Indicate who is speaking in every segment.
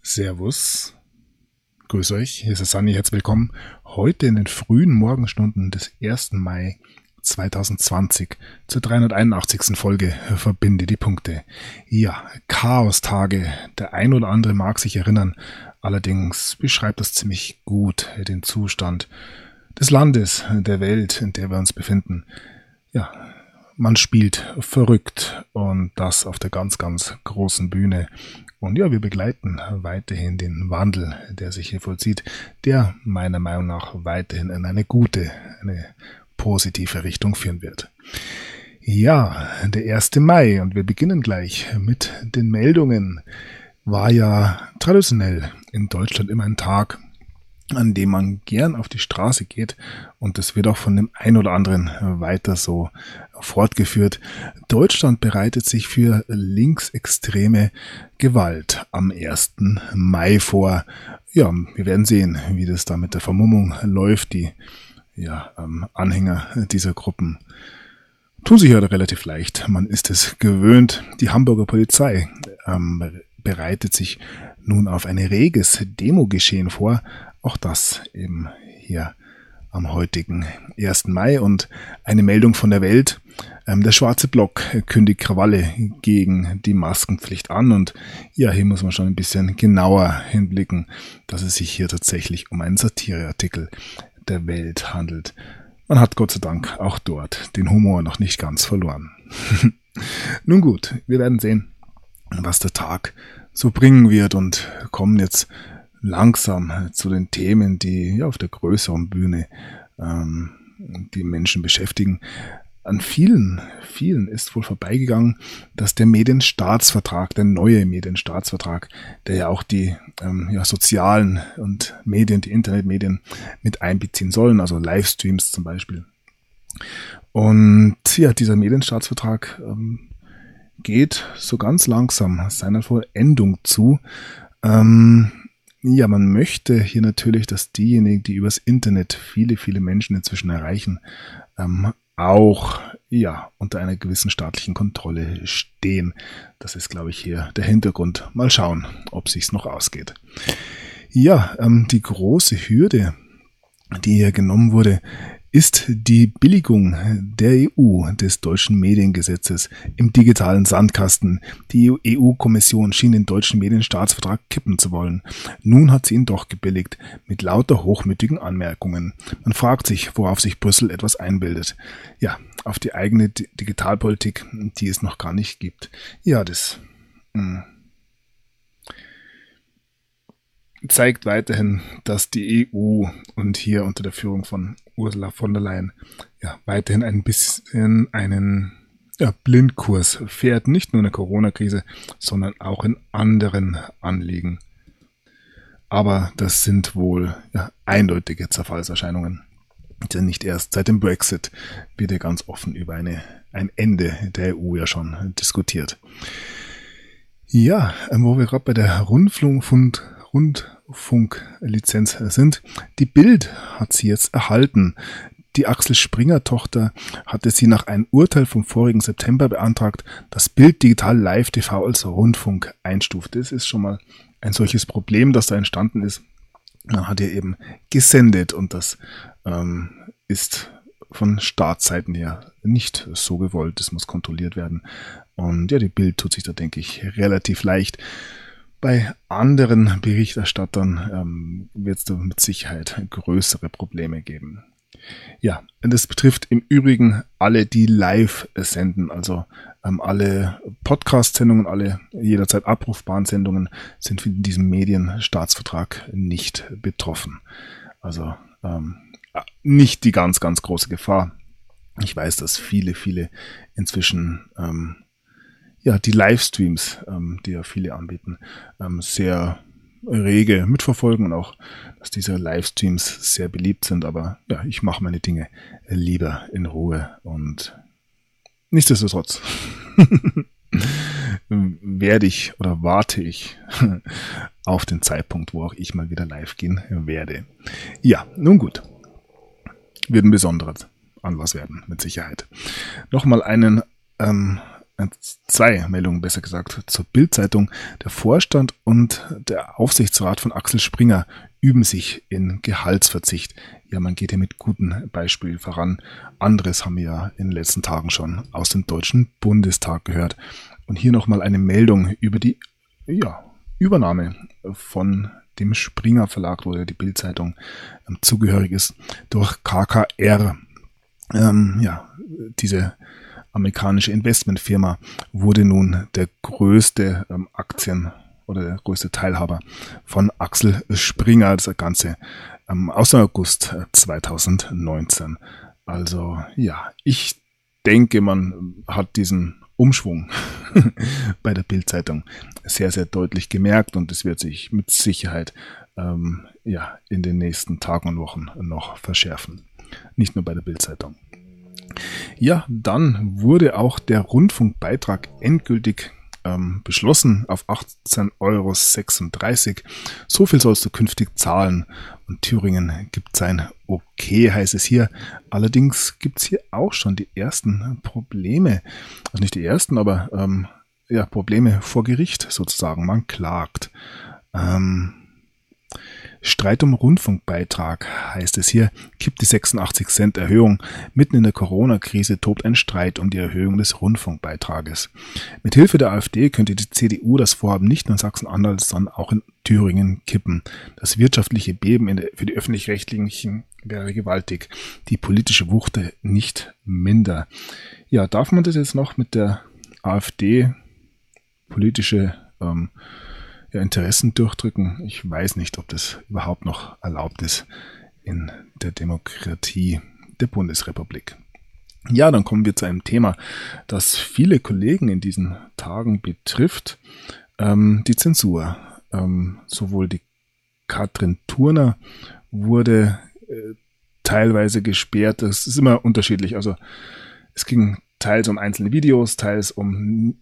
Speaker 1: Servus, grüß euch, hier ist der Sunny, herzlich willkommen. Heute in den frühen Morgenstunden des 1. Mai 2020 zur 381. Folge Verbinde die Punkte. Ja, Chaostage, der ein oder andere mag sich erinnern, allerdings beschreibt das ziemlich gut den Zustand des Landes, der Welt, in der wir uns befinden. Ja, man spielt verrückt und das auf der ganz, ganz großen Bühne. Und ja, wir begleiten weiterhin den Wandel, der sich hier vollzieht, der meiner Meinung nach weiterhin in eine gute, eine positive Richtung führen wird. Ja, der 1. Mai und wir beginnen gleich mit den Meldungen. War ja traditionell in Deutschland immer ein Tag, an dem man gern auf die Straße geht, und das wird auch von dem ein oder anderen weiter so fortgeführt. Deutschland bereitet sich für linksextreme Gewalt am 1. Mai vor. Ja, wir werden sehen, wie das da mit der Vermummung läuft. Die Anhänger dieser Gruppen tun sich ja relativ leicht. Man ist es gewöhnt. Die Hamburger Polizei bereitet sich nun auf ein reges Demogeschehen vor. Auch das eben hier am heutigen 1. Mai. Und eine Meldung von der Welt. Der Schwarze Block kündigt Krawalle gegen die Maskenpflicht an. Und ja, hier muss man schon ein bisschen genauer hinblicken, dass es sich hier tatsächlich um einen Satireartikel der Welt handelt. Man hat Gott sei Dank auch dort den Humor noch nicht ganz verloren. Nun gut, wir werden sehen, was der Tag so bringen wird, und kommen jetzt langsam zu den Themen, die ja auf der größeren Bühne die Menschen beschäftigen. An vielen ist wohl vorbeigegangen, dass der Medienstaatsvertrag, der neue Medienstaatsvertrag, der ja auch die sozialen und Medien, die Internetmedien mit einbeziehen sollen, also Livestreams zum Beispiel. Und ja, dieser Medienstaatsvertrag geht so ganz langsam seiner Vollendung zu. Ja, man möchte hier natürlich, dass diejenigen, die übers Internet viele Menschen inzwischen erreichen, auch unter einer gewissen staatlichen Kontrolle stehen. Das ist, glaube ich, hier der Hintergrund. Mal schauen, ob sich's noch ausgeht. Ja, die große Hürde, die hier genommen wurde, ist die Billigung der EU des deutschen Mediengesetzes im digitalen Sandkasten. Die EU-Kommission schien den deutschen Medienstaatsvertrag kippen zu wollen. Nun hat sie ihn doch gebilligt, mit lauter hochmütigen Anmerkungen. Man fragt sich, worauf sich Brüssel etwas einbildet. Ja, auf die eigene Digitalpolitik, die es noch gar nicht gibt. Ja, das zeigt weiterhin, dass die EU und hier unter der Führung von Ursula von der Leyen weiterhin ein bisschen einen Blindkurs fährt, nicht nur in der Corona-Krise, sondern auch in anderen Anliegen. Aber das sind wohl eindeutige Zerfallserscheinungen. Denn nicht erst seit dem Brexit wird ja ganz offen über ein Ende der EU ja schon diskutiert. Ja, wo wir gerade bei der Rundfunklizenz sind. Die Bild hat sie jetzt erhalten. Die Axel Springer-Tochter hatte sie nach einem Urteil vom vorigen September beantragt, das Bild Digital Live TV als Rundfunk einstuft. Das ist schon mal ein solches Problem, das da entstanden ist. Man hat ihr eben gesendet, und das ist von Staatsseiten her nicht so gewollt. Das muss kontrolliert werden. Und ja, die Bild tut sich da, denke ich, relativ leicht. Bei anderen Berichterstattern wird es da mit Sicherheit größere Probleme geben. Ja, und das betrifft im Übrigen alle, die live senden, also alle Podcast-Sendungen, alle jederzeit abrufbaren Sendungen sind in diesem Medienstaatsvertrag nicht betroffen. Also nicht die ganz, ganz große Gefahr. Ich weiß, dass viele inzwischen die Livestreams, die ja viele anbieten, sehr rege mitverfolgen, und auch, dass diese Livestreams sehr beliebt sind. Aber ja, ich mache meine Dinge lieber in Ruhe, und nichtsdestotrotz warte ich auf den Zeitpunkt, wo auch ich mal wieder live gehen werde. Ja, nun gut. Wird ein besonderer Anlass werden, mit Sicherheit. Nochmal einen zwei Meldungen besser gesagt zur Bild-Zeitung. Der Vorstand und der Aufsichtsrat von Axel Springer üben sich in Gehaltsverzicht. Ja, man geht hier mit gutem Beispiel voran. Anderes haben wir ja in den letzten Tagen schon aus dem Deutschen Bundestag gehört. Und hier nochmal eine Meldung über die Übernahme von dem Springer Verlag, wo ja die Bild-Zeitung zugehörig ist, durch KKR. Diese amerikanische Investmentfirma wurde nun der größte Aktien- oder der größte Teilhaber von Axel Springer. Das Ganze aus August 2019. Also ja, ich denke, man hat diesen Umschwung bei der Bild-Zeitung sehr, sehr deutlich gemerkt und es wird sich mit Sicherheit in den nächsten Tagen und Wochen noch verschärfen. Nicht nur bei der Bild-Zeitung. Ja, dann wurde auch der Rundfunkbeitrag endgültig beschlossen auf 18,36 €. So viel sollst du künftig zahlen. Und Thüringen gibt sein Okay, heißt es hier. Allerdings gibt es hier auch schon die ersten Probleme. Also nicht die ersten, aber Probleme vor Gericht sozusagen. Man klagt. Streit um Rundfunkbeitrag, heißt es hier, kippt die 86 Cent Erhöhung. Mitten in der Corona-Krise tobt ein Streit um die Erhöhung des Rundfunkbeitrages. Mithilfe der AfD könnte die CDU das Vorhaben nicht nur in Sachsen-Anhalt, sondern auch in Thüringen kippen. Das wirtschaftliche Beben für die Öffentlich-Rechtlichen wäre gewaltig. Die politische Wucht nicht minder. Ja, darf man das jetzt noch mit der AfD politische Interessen durchdrücken? Ich weiß nicht, ob das überhaupt noch erlaubt ist in der Demokratie der Bundesrepublik. Ja, dann kommen wir zu einem Thema, das viele Kollegen in diesen Tagen betrifft, die Zensur. Sowohl die Katrin Turner wurde teilweise gesperrt, das ist immer unterschiedlich, also es ging teils um einzelne Videos, teils um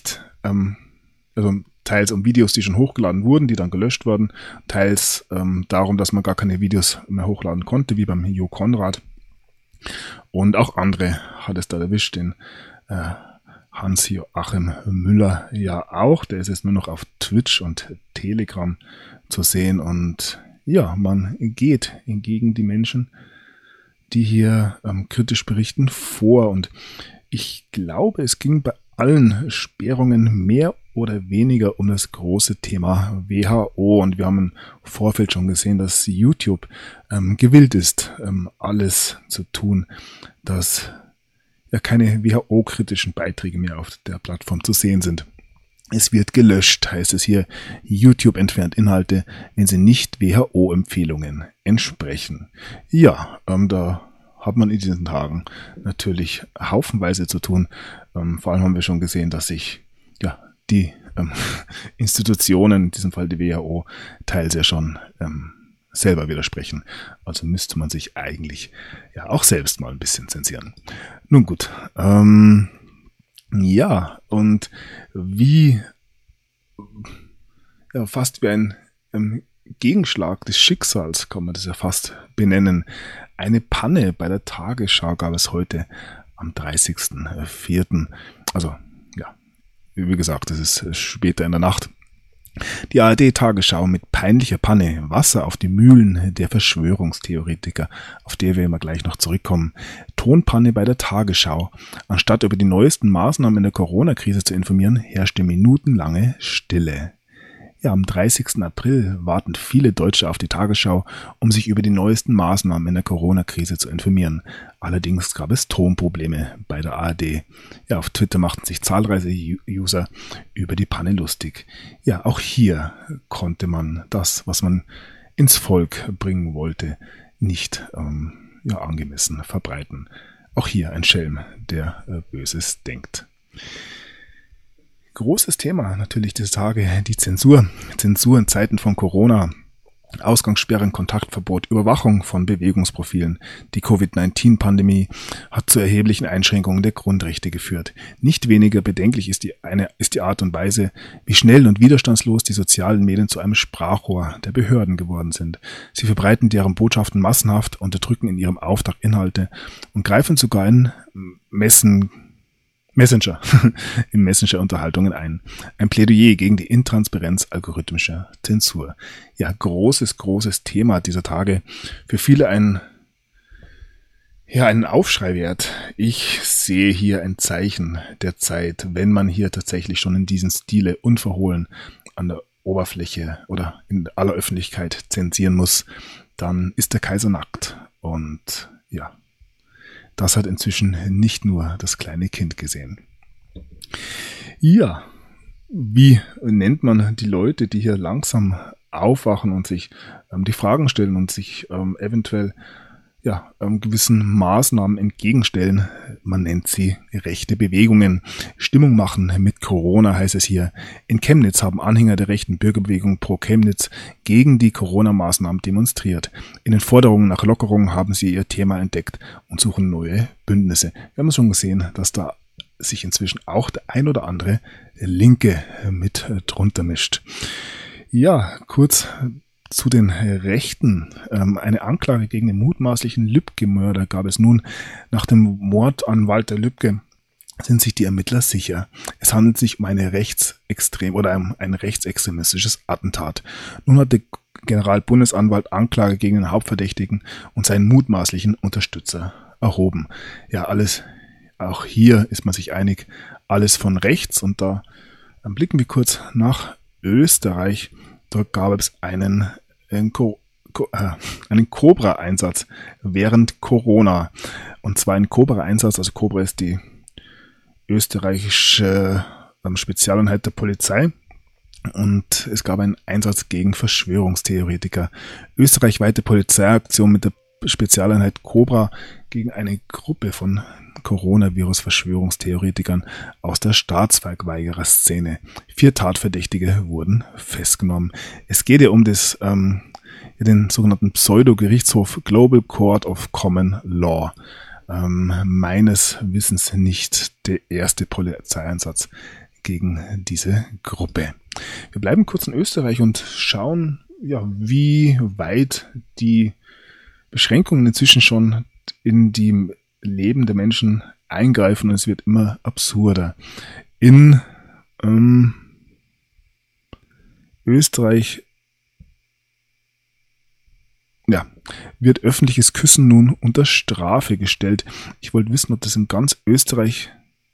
Speaker 1: teils um Videos, die schon hochgeladen wurden, die dann gelöscht wurden, teils darum, dass man gar keine Videos mehr hochladen konnte, wie beim Jo Konrad. Und auch andere hat es da erwischt, den Hans-Joachim Müller ja auch. Der ist jetzt nur noch auf Twitch und Telegram zu sehen. Und ja, man geht gegen die Menschen, die hier kritisch berichten, vor. Und ich glaube, es ging bei allen Sperrungen mehr oder weniger um das große Thema WHO. Und wir haben im Vorfeld schon gesehen, dass YouTube gewillt ist, alles zu tun, dass ja keine WHO-kritischen Beiträge mehr auf der Plattform zu sehen sind. Es wird gelöscht, heißt es hier. YouTube entfernt Inhalte, wenn sie nicht WHO-Empfehlungen entsprechen. Ja, da hat man in diesen Tagen natürlich haufenweise zu tun. Vor allem haben wir schon gesehen, dass sich die Institutionen, in diesem Fall die WHO, teils ja schon selber widersprechen. Also müsste man sich eigentlich ja auch selbst mal ein bisschen zensieren. Nun gut. Und wie fast wie ein Gegenschlag des Schicksals kann man das ja fast benennen. Eine Panne bei der Tagesschau gab es heute am 30.04. Also wie gesagt, das ist später in der Nacht. Die ARD-Tagesschau mit peinlicher Panne, Wasser auf die Mühlen der Verschwörungstheoretiker, auf der wir immer gleich noch zurückkommen. Tonpanne bei der Tagesschau. Anstatt über die neuesten Maßnahmen in der Corona-Krise zu informieren, herrschte minutenlange Stille. Ja, am 30. April warten viele Deutsche auf die Tagesschau, um sich über die neuesten Maßnahmen in der Corona-Krise zu informieren. Allerdings gab es Tonprobleme bei der ARD. Ja, auf Twitter machten sich zahlreiche User über die Panne lustig. Ja, auch hier konnte man das, was man ins Volk bringen wollte, nicht angemessen verbreiten. Auch hier ein Schelm, der Böses denkt. Großes Thema natürlich dieser Tage, die Zensur. Zensur in Zeiten von Corona. Ausgangssperren, Kontaktverbot, Überwachung von Bewegungsprofilen. Die Covid-19-Pandemie hat zu erheblichen Einschränkungen der Grundrechte geführt. Nicht weniger bedenklich ist die Art und Weise, wie schnell und widerstandslos die sozialen Medien zu einem Sprachrohr der Behörden geworden sind. Sie verbreiten deren Botschaften massenhaft, unterdrücken in ihrem Auftrag Inhalte und greifen sogar in Messenger, in Messenger-Unterhaltungen ein. Ein Plädoyer gegen die Intransparenz algorithmischer Zensur. Ja, großes Thema dieser Tage. Für viele einen Aufschrei wert. Ich sehe hier ein Zeichen der Zeit, wenn man hier tatsächlich schon in diesem Stile unverhohlen an der Oberfläche oder in aller Öffentlichkeit zensieren muss, dann ist der Kaiser nackt. Und ja, das hat inzwischen nicht nur das kleine Kind gesehen. Ja, wie nennt man die Leute, die hier langsam aufwachen und sich die Fragen stellen und sich eventuell gewissen Maßnahmen entgegenstellen? Man nennt sie rechte Bewegungen. Stimmung machen mit Corona, heißt es hier. In Chemnitz haben Anhänger der rechten Bürgerbewegung Pro Chemnitz gegen die Corona-Maßnahmen demonstriert. In den Forderungen nach Lockerung haben sie ihr Thema entdeckt und suchen neue Bündnisse. Wir haben schon gesehen, dass da sich inzwischen auch der ein oder andere Linke mit drunter mischt. Ja, kurz zu den Rechten. Eine Anklage gegen den mutmaßlichen Lübcke-Mörder gab es nun. Nach dem Mord an Walter Lübcke sind sich die Ermittler sicher. Es handelt sich um ein rechtsextremistisches Attentat. Nun hat der Generalbundesanwalt Anklage gegen den Hauptverdächtigen und seinen mutmaßlichen Unterstützer erhoben. Ja, alles, auch hier ist man sich einig, alles von rechts. Und da blicken wir kurz nach Österreich. Dort gab es einen Cobra-Einsatz während Corona. Und zwar ein Cobra-Einsatz, also Cobra ist die österreichische Spezialeinheit der Polizei. Und es gab einen Einsatz gegen Verschwörungstheoretiker. Österreichweite Polizeiaktion mit der Spezialeinheit Cobra gegen eine Gruppe von Coronavirus-Verschwörungstheoretikern aus der Staatsverweigerer-Szene. 4 Tatverdächtige wurden festgenommen. Es geht ja um den sogenannten Pseudo-Gerichtshof Global Court of Common Law. Meines Wissens nicht der erste Polizeieinsatz gegen diese Gruppe. Wir bleiben kurz in Österreich und schauen, wie weit die Beschränkungen inzwischen schon in die Leben der Menschen eingreifen, und es wird immer absurder. In Österreich wird öffentliches Küssen nun unter Strafe gestellt. Ich wollte wissen, ob das in ganz Österreich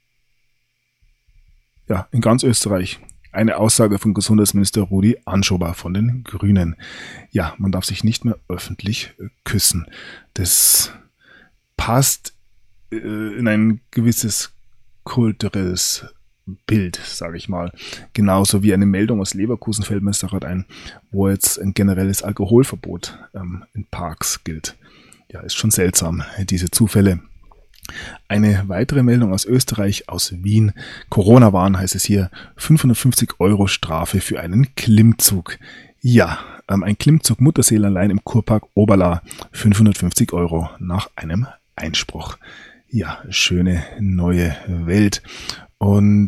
Speaker 1: eine Aussage von Gesundheitsminister Rudi Anschober von den Grünen. Ja, man darf sich nicht mehr öffentlich küssen. Das passt in ein gewisses kulturelles Bild, sage ich mal. Genauso wie eine Meldung aus Leverkusen fällt mir gerade ein, wo jetzt ein generelles Alkoholverbot in Parks gilt. Ja, ist schon seltsam, diese Zufälle. Eine weitere Meldung aus Österreich, aus Wien. Corona-Warn heißt es hier, 550 € Strafe für einen Klimmzug. Ja, ein Klimmzug Mutterseel allein im Kurpark Oberla, 550 € nach einem Einspruch. Ja, schöne neue Welt. Und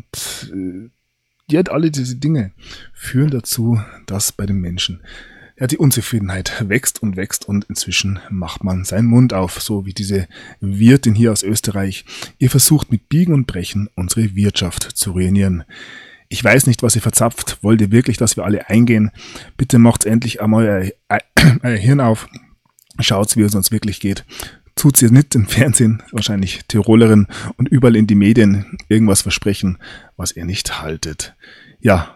Speaker 1: alle diese Dinge führen dazu, dass bei den Menschen die Unzufriedenheit wächst und inzwischen macht man seinen Mund auf, so wie diese Wirtin hier aus Österreich. Ihr versucht mit Biegen und Brechen unsere Wirtschaft zu ruinieren. Ich weiß nicht, was ihr verzapft. Wollt ihr wirklich, dass wir alle eingehen? Bitte macht's endlich einmal euer Hirn auf. Schaut's, wie es uns wirklich geht. Tut's ihr nicht im Fernsehen, wahrscheinlich Tirolerin, und überall in die Medien irgendwas versprechen, was ihr nicht haltet. Ja,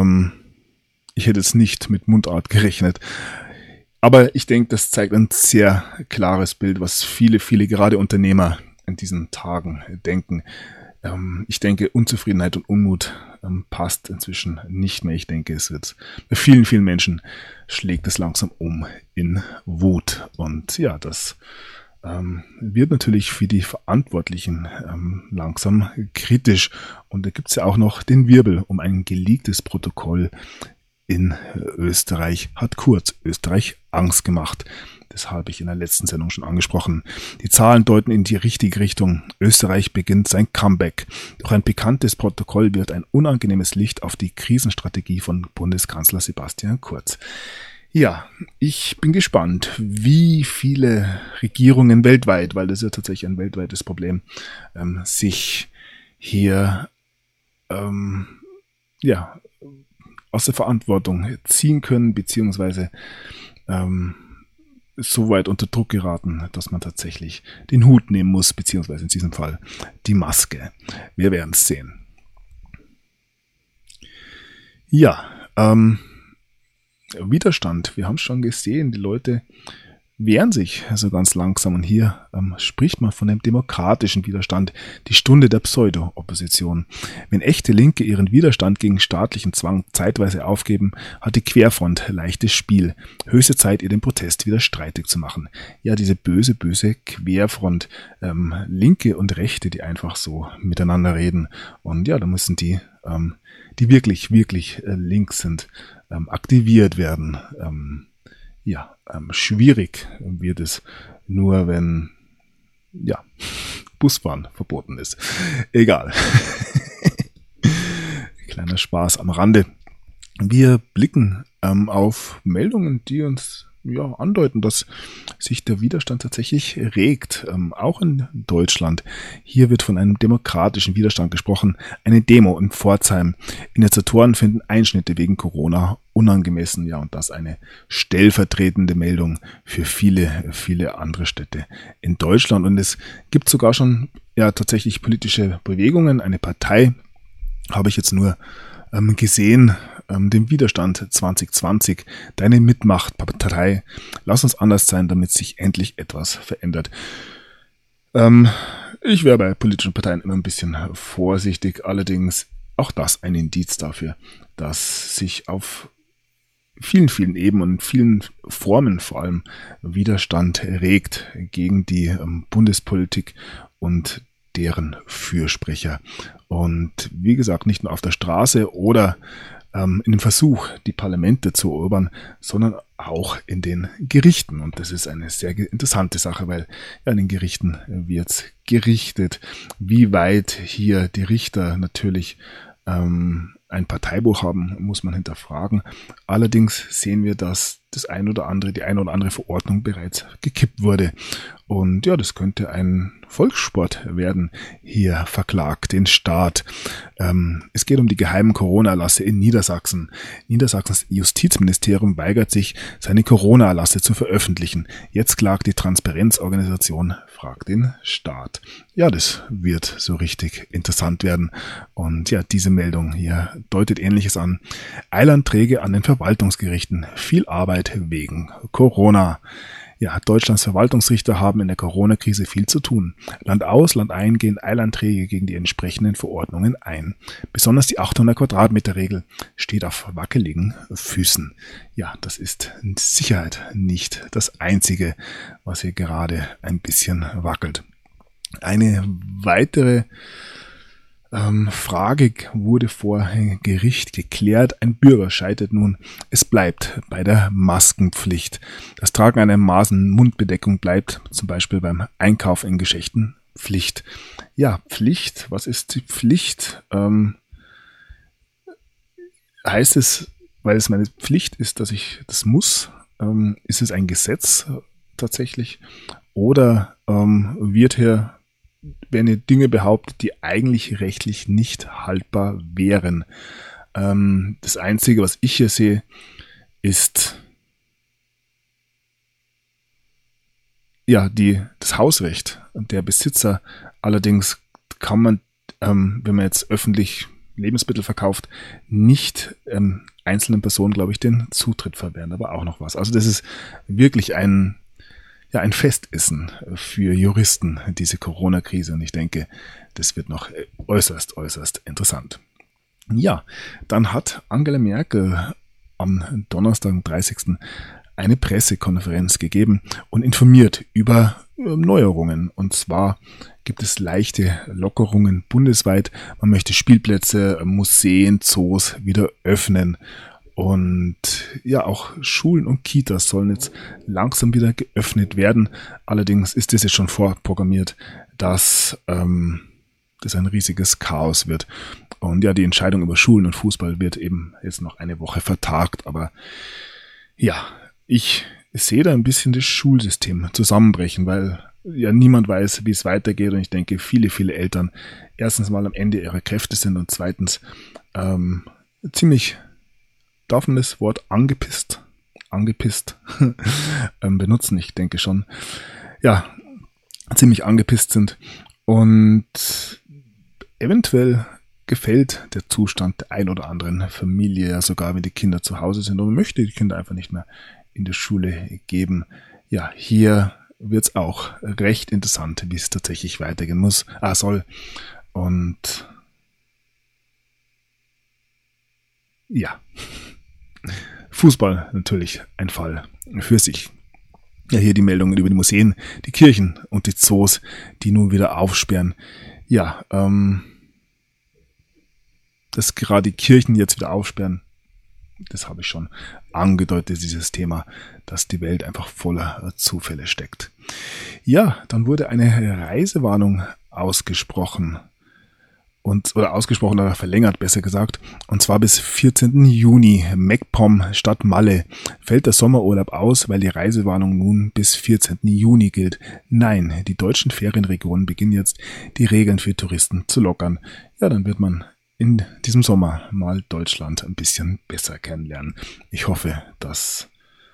Speaker 1: ich hätte es nicht mit Mundart gerechnet. Aber ich denke, das zeigt ein sehr klares Bild, was viele gerade Unternehmer in diesen Tagen denken. Ich denke, Unzufriedenheit und Unmut passt inzwischen nicht mehr. Ich denke, es wird bei vielen Menschen schlägt es langsam um in Wut. Und ja, das wird natürlich für die Verantwortlichen langsam kritisch. Und da gibt es ja auch noch den Wirbel um ein geleaktes Protokoll in Österreich. Hat Kurz Österreich Angst gemacht. Das habe ich in der letzten Sendung schon angesprochen. Die Zahlen deuten in die richtige Richtung. Österreich beginnt sein Comeback. Durch ein pikantes Protokoll wird ein unangenehmes Licht auf die Krisenstrategie von Bundeskanzler Sebastian Kurz. Ja, ich bin gespannt, wie viele Regierungen weltweit, weil das ist ja tatsächlich ein weltweites Problem, sich hier aus der Verantwortung ziehen können, beziehungsweise so weit unter Druck geraten, dass man tatsächlich den Hut nehmen muss, beziehungsweise in diesem Fall die Maske. Wir werden es sehen. Ja, Widerstand. Wir haben es schon gesehen, die Leute wehren sich so ganz langsam. Und hier spricht man von dem demokratischen Widerstand, die Stunde der Pseudo-Opposition. Wenn echte Linke ihren Widerstand gegen staatlichen Zwang zeitweise aufgeben, hat die Querfront leichtes Spiel. Höchste Zeit, ihr den Protest wieder streitig zu machen. Ja, diese böse Querfront, Linke und Rechte, die einfach so miteinander reden. Und ja, da müssen die wirklich links sind, aktiviert werden. Schwierig wird es nur, wenn Busfahren verboten ist. Egal. Kleiner Spaß am Rande. Wir blicken auf Meldungen, die uns andeuten, dass sich der Widerstand tatsächlich regt, auch in Deutschland. Hier wird von einem demokratischen Widerstand gesprochen. Eine Demo in Pforzheim. Initiatoren finden Einschnitte wegen Corona unangemessen. Ja, und das eine stellvertretende Meldung für viele andere Städte in Deutschland. Und es gibt sogar schon tatsächlich politische Bewegungen. Eine Partei habe ich jetzt nur gesehen, dem Widerstand 2020, deine Mitmachtpartei, lass uns anders sein, damit sich endlich etwas verändert. Ich wäre bei politischen Parteien immer ein bisschen vorsichtig, allerdings auch das ein Indiz dafür, dass sich auf vielen Ebenen und vielen Formen vor allem Widerstand regt gegen die Bundespolitik und deren Fürsprecher. Und wie gesagt, nicht nur auf der Straße oder in dem Versuch, die Parlamente zu erobern, sondern auch in den Gerichten. Und das ist eine sehr interessante Sache, weil in den Gerichten wird gerichtet, wie weit hier die Richter natürlich ein Parteibuch haben, muss man hinterfragen. Allerdings sehen wir, dass die ein oder andere Verordnung bereits gekippt wurde. Und ja, das könnte ein Volkssport werden. Hier verklagt den Staat. Es geht um die geheimen Corona-Erlasse in Niedersachsen. Niedersachsens Justizministerium weigert sich, seine Corona-Erlasse zu veröffentlichen. Jetzt klagt die Transparenzorganisation, fragt den Staat. Ja, das wird so richtig interessant werden. Und ja, diese Meldung hier deutet Ähnliches an. Eilanträge an den Verwaltungsgerichten. Viel Arbeit wegen Corona. Ja, Deutschlands Verwaltungsrichter haben in der Corona-Krise viel zu tun. Land aus, Land ein gehen Eilanträge gegen die entsprechenden Verordnungen ein. Besonders die 800-Quadratmeter-Regel steht auf wackeligen Füßen. Ja, das ist mit Sicherheit nicht das Einzige, was hier gerade ein bisschen wackelt. Eine weitere Frage wurde vor Gericht geklärt. Ein Bürger scheitert nun. Es bleibt bei der Maskenpflicht. Das Tragen einer Nasen-Mundbedeckung bleibt zum Beispiel beim Einkauf in Geschäften Pflicht. Ja, Pflicht. Was ist die Pflicht? Heißt es, weil es meine Pflicht ist, dass ich das muss? Ist es ein Gesetz tatsächlich? Oder werden hier Dinge behauptet, die eigentlich rechtlich nicht haltbar wären. Das Einzige, was ich hier sehe, ist das Hausrecht der Besitzer. Allerdings kann man, wenn man jetzt öffentlich Lebensmittel verkauft, nicht einzelnen Personen, glaube ich, den Zutritt verwehren. Aber auch noch was. Also das ist wirklich ein Festessen für Juristen, diese Corona-Krise. Und ich denke, das wird noch äußerst interessant. Ja, dann hat Angela Merkel am Donnerstag, am 30. eine Pressekonferenz gegeben und informiert über Neuerungen. Und zwar gibt es leichte Lockerungen bundesweit. Man möchte Spielplätze, Museen, Zoos wieder öffnen. Und ja, auch Schulen und Kitas sollen jetzt langsam wieder geöffnet werden. Allerdings ist es jetzt schon vorprogrammiert, dass das ein riesiges Chaos wird. Und ja, die Entscheidung über Schulen und Fußball wird eben jetzt noch eine Woche vertagt. Aber ja, ich sehe da ein bisschen das Schulsystem zusammenbrechen, weil ja niemand weiß, wie es weitergeht und ich denke, viele, viele Eltern erstens mal am Ende ihrer Kräfte sind und zweitens ziemlich, darf man das Wort angepisst benutzen, ich denke schon, ja, ziemlich angepisst sind und eventuell gefällt der Zustand der ein oder anderen Familie, ja sogar wenn die Kinder zu Hause sind und man möchte die Kinder einfach nicht mehr in der Schule geben. Ja, hier wird es auch recht interessant, wie es tatsächlich weitergehen soll. Und ja, Fußball natürlich ein Fall für sich. Ja, hier die Meldungen über die Museen, die Kirchen und die Zoos, die nun wieder aufsperren. Ja, dass gerade die Kirchen jetzt wieder aufsperren, das habe ich schon angedeutet, dieses Thema, dass die Welt einfach voller Zufälle steckt. Ja, dann wurde eine Reisewarnung ausgesprochen oder verlängert, besser gesagt, und zwar bis 14. Juni. MacPom statt Malle. Fällt der Sommerurlaub aus, weil die Reisewarnung nun bis 14. Juni gilt? Nein, die deutschen Ferienregionen beginnen jetzt, die Regeln für Touristen zu lockern. Ja, dann wird man in diesem Sommer mal Deutschland ein bisschen besser kennenlernen. Ich hoffe, das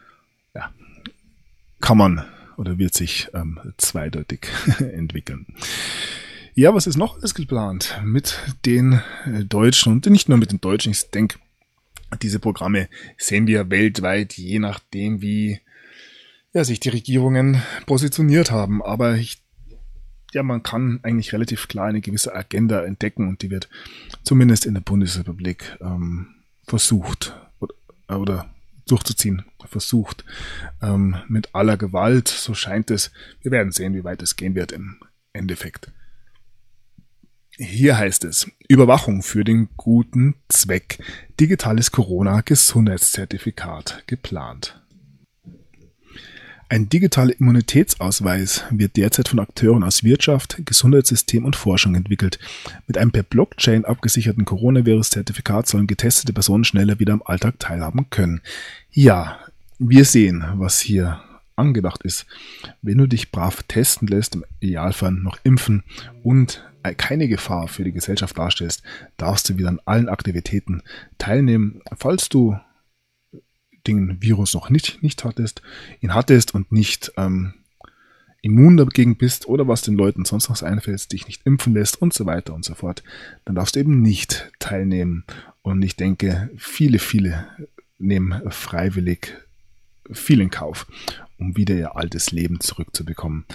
Speaker 1: kann man oder wird sich zweideutig entwickeln. Ja, was ist noch alles geplant mit den Deutschen und nicht nur mit den Deutschen? Ich denke, diese Programme sehen wir weltweit, je nachdem, wie sich die Regierungen positioniert haben. Aber man kann eigentlich relativ klar eine gewisse Agenda entdecken und die wird zumindest in der Bundesrepublik versucht oder durchzuziehen, versucht mit aller Gewalt, so scheint es. Wir werden sehen, wie weit es gehen wird im Endeffekt. Hier heißt es, Überwachung für den guten Zweck, digitales Corona-Gesundheitszertifikat geplant. Ein digitaler Immunitätsausweis wird derzeit von Akteuren aus Wirtschaft, Gesundheitssystem und Forschung entwickelt. Mit einem per Blockchain abgesicherten Coronavirus-Zertifikat sollen getestete Personen schneller wieder am Alltag teilhaben können. Ja, wir sehen, was hier angedacht ist. Wenn du dich brav testen lässt, im Idealfall noch impfen und keine Gefahr für die Gesellschaft darstellst, darfst du wieder an allen Aktivitäten teilnehmen. Falls du den Virus noch nicht ihn hattest und nicht immun dagegen bist oder was den Leuten sonst noch einfällt, dich nicht impfen lässt und so weiter und so fort, dann darfst du eben nicht teilnehmen. Und ich denke, viele nehmen freiwillig viel in Kauf, um wieder ihr altes Leben zurückzubekommen.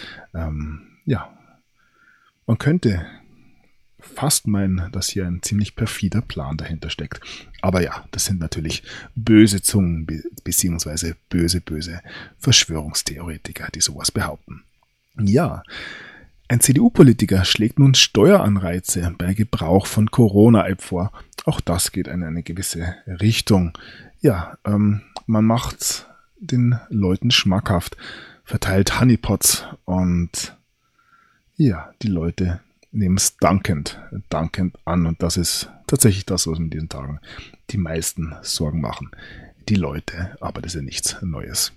Speaker 1: Man könnte fast meinen, dass hier ein ziemlich perfider Plan dahinter steckt. Aber ja, das sind natürlich böse Zungen beziehungsweise böse Verschwörungstheoretiker, die sowas behaupten. Ja, ein CDU-Politiker schlägt nun Steueranreize bei Gebrauch von Corona-App vor. Auch das geht in eine gewisse Richtung. Ja, man macht den Leuten schmackhaft, verteilt Honeypots und ja, die Leute nehmen es dankend an und das ist tatsächlich das, was in diesen Tagen die meisten Sorgen machen. Die Leute, aber das ist ja nichts Neues.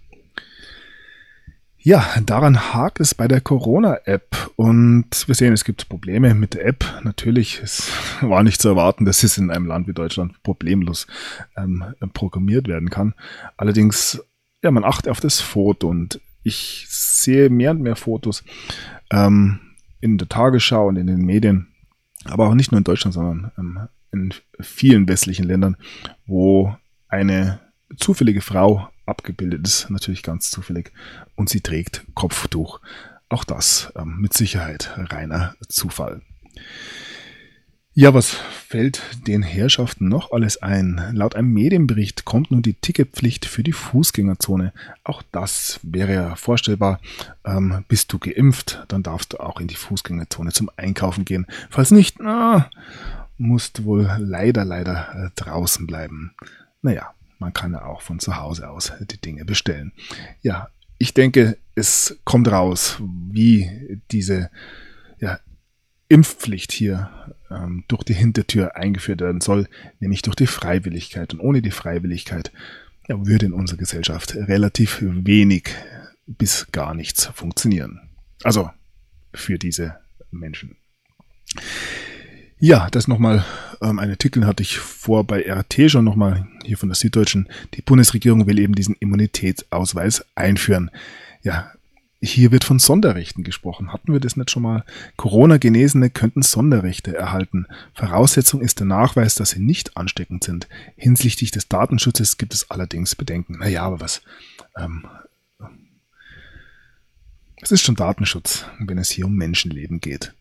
Speaker 1: Ja, daran hakt es bei der Corona-App und wir sehen, es gibt Probleme mit der App. Natürlich, es war nicht zu erwarten, dass es in einem Land wie Deutschland problemlos programmiert werden kann. Allerdings, man achtet auf das Foto und ich sehe mehr und mehr Fotos in der Tagesschau und in den Medien, aber auch nicht nur in Deutschland, sondern in vielen westlichen Ländern, wo eine zufällige Frau abgebildet ist, natürlich ganz zufällig, und sie trägt Kopftuch. Auch das mit Sicherheit reiner Zufall. Ja, was fällt den Herrschaften noch alles ein? Laut einem Medienbericht kommt nun die Ticketpflicht für die Fußgängerzone. Auch das wäre ja vorstellbar. Bist du geimpft, dann darfst du auch in die Fußgängerzone zum Einkaufen gehen. Falls nicht, musst du wohl leider draußen bleiben. Naja, man kann ja auch von zu Hause aus die Dinge bestellen. Ja, ich denke, es kommt raus, wie diese Impfpflicht hier durch die Hintertür eingeführt werden soll, nämlich durch die Freiwilligkeit. Und ohne die Freiwilligkeit würde in unserer Gesellschaft relativ wenig bis gar nichts funktionieren. Also für diese Menschen. Ja, das nochmal, ein Artikel hatte ich vor bei RT schon nochmal, hier von der Süddeutschen. Die Bundesregierung will eben diesen Immunitätsausweis einführen. Ja, hier wird von Sonderrechten gesprochen. Hatten wir das nicht schon mal? Corona-Genesene könnten Sonderrechte erhalten. Voraussetzung ist der Nachweis, dass sie nicht ansteckend sind. Hinsichtlich des Datenschutzes gibt es allerdings Bedenken. Naja, aber was? Es ist schon Datenschutz, wenn es hier um Menschenleben geht.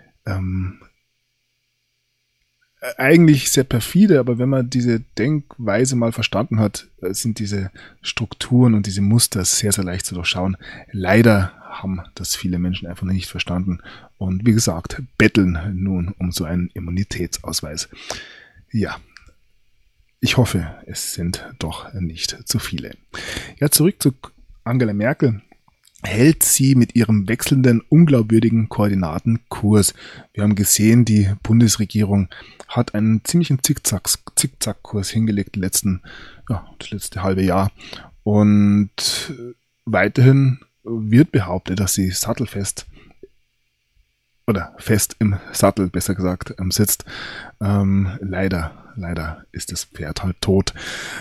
Speaker 1: Eigentlich sehr perfide, aber wenn man diese Denkweise mal verstanden hat, sind diese Strukturen und diese Muster sehr, sehr leicht zu durchschauen. Leider haben das viele Menschen einfach nicht verstanden und wie gesagt, betteln nun um so einen Immunitätsausweis. Ja, ich hoffe, es sind doch nicht zu viele. Ja, zurück zu Angela Merkel. Hält sie mit ihrem wechselnden, unglaubwürdigen Koordinaten Kurs. Wir haben gesehen, die Bundesregierung hat einen ziemlichen Zickzackkurs hingelegt das letzte halbe Jahr. Und weiterhin wird behauptet, dass sie sattelfest oder fest im Sattel, besser gesagt, sitzt. Leider ist das Pferd halt tot.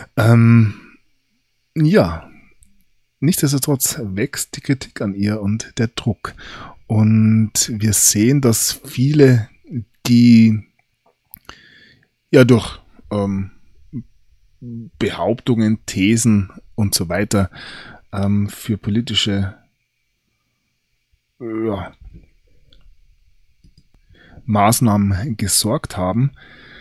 Speaker 1: Nichtsdestotrotz wächst die Kritik an ihr und der Druck. Und wir sehen, dass viele, die ja durch Behauptungen, Thesen und so weiter für politische Maßnahmen gesorgt haben,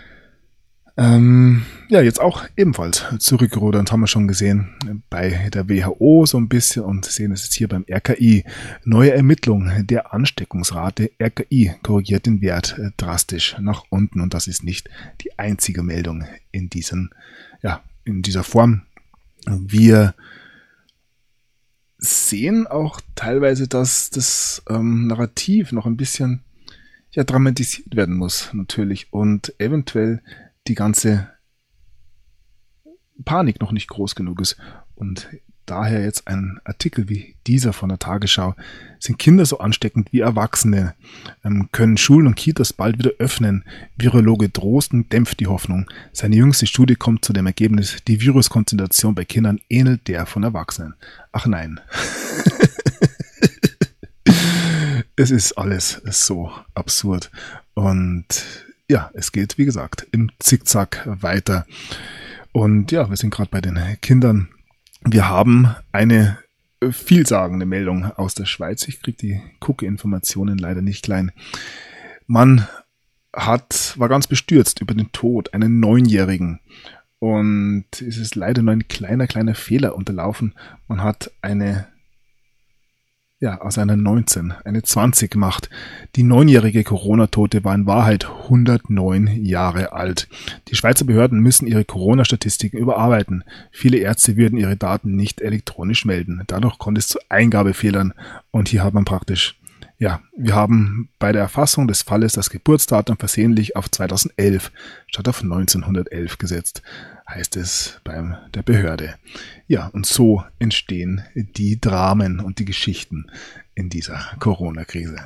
Speaker 1: jetzt auch ebenfalls zurückrudern, haben wir schon gesehen bei der WHO so ein bisschen und sehen es jetzt hier beim RKI. Neue Ermittlung der Ansteckungsrate. RKI korrigiert den Wert drastisch nach unten und das ist nicht die einzige Meldung in dieser Form. Wir sehen auch teilweise, dass das Narrativ noch ein bisschen dramatisiert werden muss natürlich und eventuell die ganze Panik noch nicht groß genug ist. Und daher jetzt ein Artikel wie dieser von der Tagesschau. Sind Kinder so ansteckend wie Erwachsene? Können Schulen und Kitas bald wieder öffnen? Virologe Drosten dämpft die Hoffnung. Seine jüngste Studie kommt zu dem Ergebnis, die Viruskonzentration bei Kindern ähnelt der von Erwachsenen. Ach nein. Es ist alles so absurd. Und ja, es geht, wie gesagt, im Zickzack weiter. Und ja, wir sind gerade bei den Kindern. Wir haben eine vielsagende Meldung aus der Schweiz. Ich kriege die Gucke-Informationen leider nicht klein. Man war ganz bestürzt über den Tod einer 9-Jährigen. Und es ist leider nur ein kleiner Fehler unterlaufen. Man hat aus einer 19 eine 20 gemacht. Die 9-jährige Corona-Tote war in Wahrheit 109 Jahre alt. Die Schweizer Behörden müssen ihre Corona-Statistiken überarbeiten. Viele Ärzte würden ihre Daten nicht elektronisch melden. Dadurch kommt es zu Eingabefehlern. Und hier hat man wir haben bei der Erfassung des Falles das Geburtsdatum versehentlich auf 2011 statt auf 1911 gesetzt, heißt es bei der Behörde. Ja, und so entstehen die Dramen und die Geschichten in dieser Corona-Krise.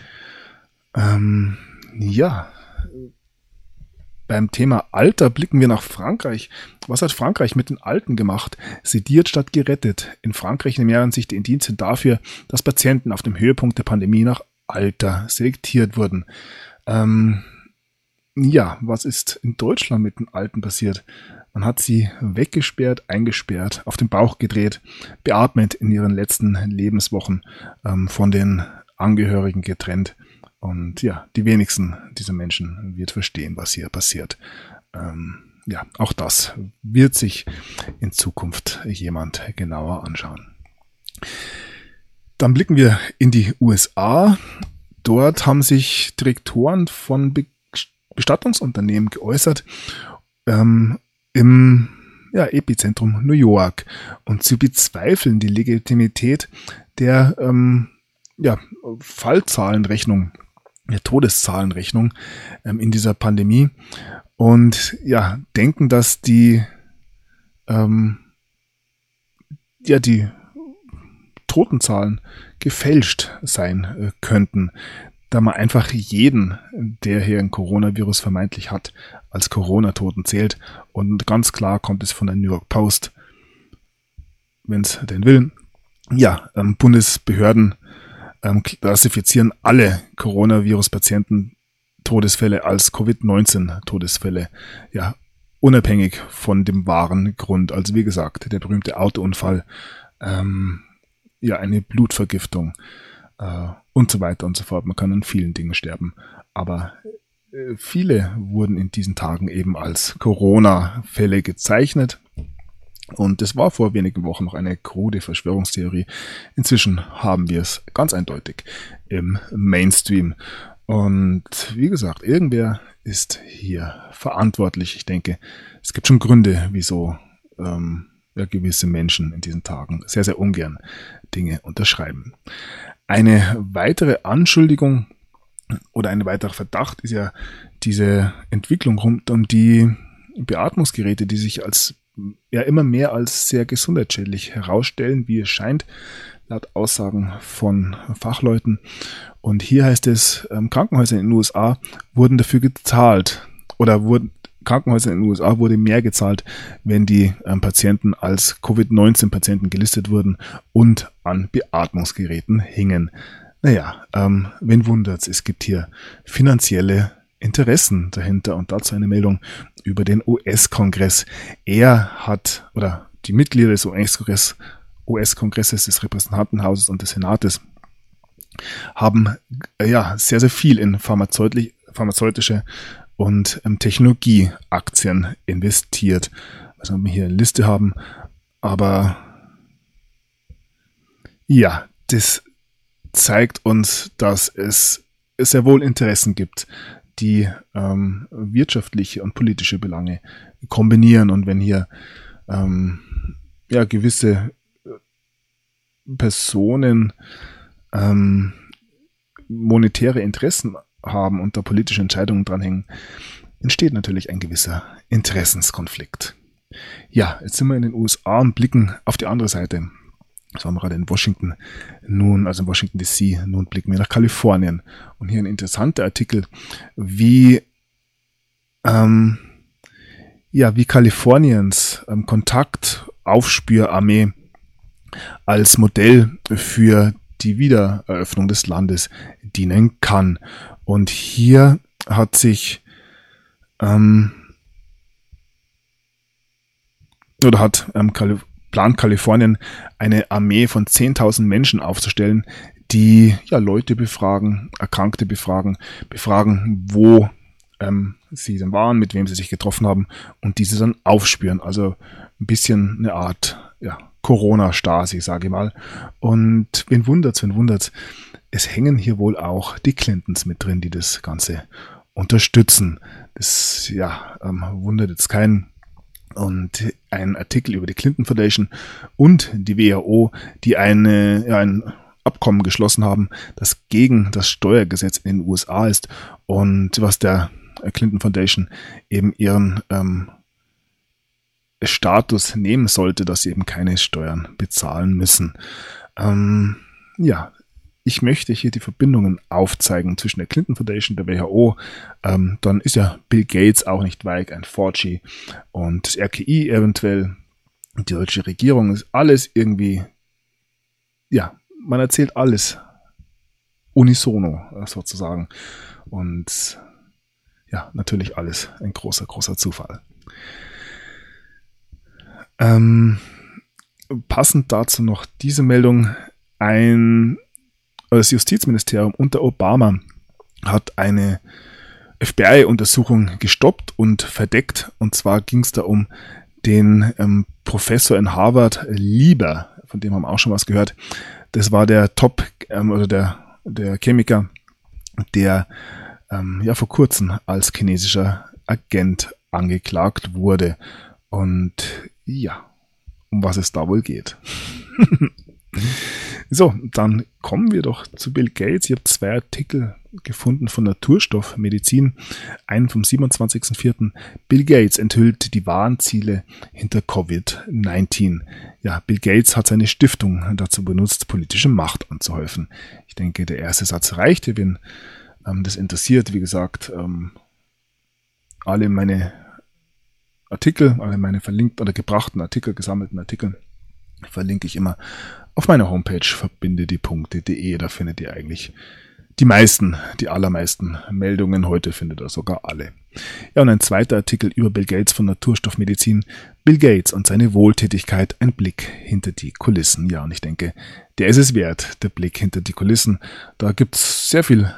Speaker 1: Beim Thema Alter blicken wir nach Frankreich. Was hat Frankreich mit den Alten gemacht? Sediert statt gerettet. In Frankreich mehren sich die Indizien dafür, dass Patienten auf dem Höhepunkt der Pandemie nach Alter selektiert wurden. Was ist in Deutschland mit den Alten passiert? Man hat sie weggesperrt, eingesperrt, auf den Bauch gedreht, beatmet in ihren letzten Lebenswochen, von den Angehörigen getrennt. Und die wenigsten dieser Menschen wird verstehen, was hier passiert. Auch das wird sich in Zukunft jemand genauer anschauen. Dann blicken wir in die USA. Dort haben sich Direktoren von Bestattungsunternehmen geäußert im Epizentrum New York. Und sie bezweifeln die Legitimität der Fallzahlenrechnung, der Todeszahlenrechnung in dieser Pandemie und denken, dass die Totenzahlen gefälscht sein könnten, da man einfach jeden, der hier ein Coronavirus vermeintlich hat, als Corona-Toten zählt. Und ganz klar kommt es von der New York Post, wenn es denn will. Ja, Bundesbehörden klassifizieren alle Coronavirus-Patienten Todesfälle als Covid-19-Todesfälle. Ja, unabhängig von dem wahren Grund. Also wie gesagt, der berühmte Autounfall, eine Blutvergiftung und so weiter und so fort. Man kann an vielen Dingen sterben. Aber viele wurden in diesen Tagen eben als Corona-Fälle gezeichnet. Und das war vor wenigen Wochen noch eine krude Verschwörungstheorie. Inzwischen haben wir es ganz eindeutig im Mainstream. Und wie gesagt, irgendwer ist hier verantwortlich. Ich denke, es gibt schon Gründe, wieso gewisse Menschen in diesen Tagen sehr, sehr ungern Dinge unterschreiben. Eine weitere Anschuldigung oder ein weiterer Verdacht ist ja diese Entwicklung rund um die Beatmungsgeräte, die sich als immer mehr als sehr gesundheitsschädlich herausstellen, wie es scheint, laut Aussagen von Fachleuten. Und hier heißt es, Krankenhäuser in den USA wurden dafür gezahlt Krankenhäuser in den USA wurde mehr gezahlt, wenn die Patienten als Covid-19-Patienten gelistet wurden und an Beatmungsgeräten hingen. Naja, wen wundert's, es gibt hier finanzielle Interessen dahinter und dazu eine Meldung über den US-Kongress. Die Mitglieder des US-Kongresses, des Repräsentantenhauses und des Senates haben sehr, sehr viel in pharmazeutische und Technologieaktien investiert. Also wir hier eine Liste haben, aber ja, das zeigt uns, dass es sehr wohl Interessen gibt, die wirtschaftliche und politische Belange kombinieren. Und wenn hier gewisse Personen monetäre Interessen haben und da politische Entscheidungen dranhängen, entsteht natürlich ein gewisser Interessenskonflikt. Ja, jetzt sind wir in den USA und blicken auf die andere Seite. Das waren wir gerade in Washington, in Washington DC, nun blicken wir nach Kalifornien. Und hier ein interessanter Artikel, wie Kaliforniens Kontaktaufspürarmee als Modell für die Wiedereröffnung des Landes dienen kann. Und hier hat sich plant Kalifornien eine Armee von 10.000 Menschen aufzustellen, die Leute befragen, Erkrankte befragen, wo sie denn waren, mit wem sie sich getroffen haben und diese dann aufspüren. Also ein bisschen eine Art Corona-Stasi, sage ich mal. Und wen wundert's? Es hängen hier wohl auch die Clintons mit drin, die das Ganze unterstützen. Das wundert jetzt keinen. Und ein Artikel über die Clinton Foundation und die WHO, die ein Abkommen geschlossen haben, das gegen das Steuergesetz in den USA ist und was der Clinton Foundation eben ihren Status nehmen sollte, dass sie eben keine Steuern bezahlen müssen. Ich möchte hier die Verbindungen aufzeigen zwischen der Clinton Foundation, der WHO, dann ist ja Bill Gates auch nicht weit, ein Fauci und das RKI eventuell, die deutsche Regierung, ist alles irgendwie, man erzählt alles unisono sozusagen und natürlich alles ein großer, großer Zufall. Passend dazu noch diese Meldung, das Justizministerium unter Obama hat eine FBI-Untersuchung gestoppt und verdeckt. Und zwar ging es da um den Professor in Harvard, Lieber, von dem haben wir auch schon was gehört. Das war der der Chemiker, der vor kurzem als chinesischer Agent angeklagt wurde. Und um was es da wohl geht. So, dann kommen wir doch zu Bill Gates. Ich habe 2 Artikel gefunden von Naturstoff Medizin. Einen vom 27.04. Bill Gates enthüllt die wahren Ziele hinter Covid-19. Ja, Bill Gates hat seine Stiftung dazu benutzt, politische Macht anzuhäufen. Ich denke, der erste Satz reicht. Wenn das interessiert, wie gesagt, alle meine Artikel, alle meine verlinkten oder gebrachten Artikel, gesammelten Artikel, verlinke ich immer auf meiner Homepage verbindediepunkte.de. Da findet ihr eigentlich die allermeisten Meldungen. Heute findet ihr sogar alle. Ja, und ein zweiter Artikel über Bill Gates von Naturstoff Medizin. Bill Gates und seine Wohltätigkeit, ein Blick hinter die Kulissen. Ja, und ich denke, der ist es wert, der Blick hinter die Kulissen. Da gibt es sehr viel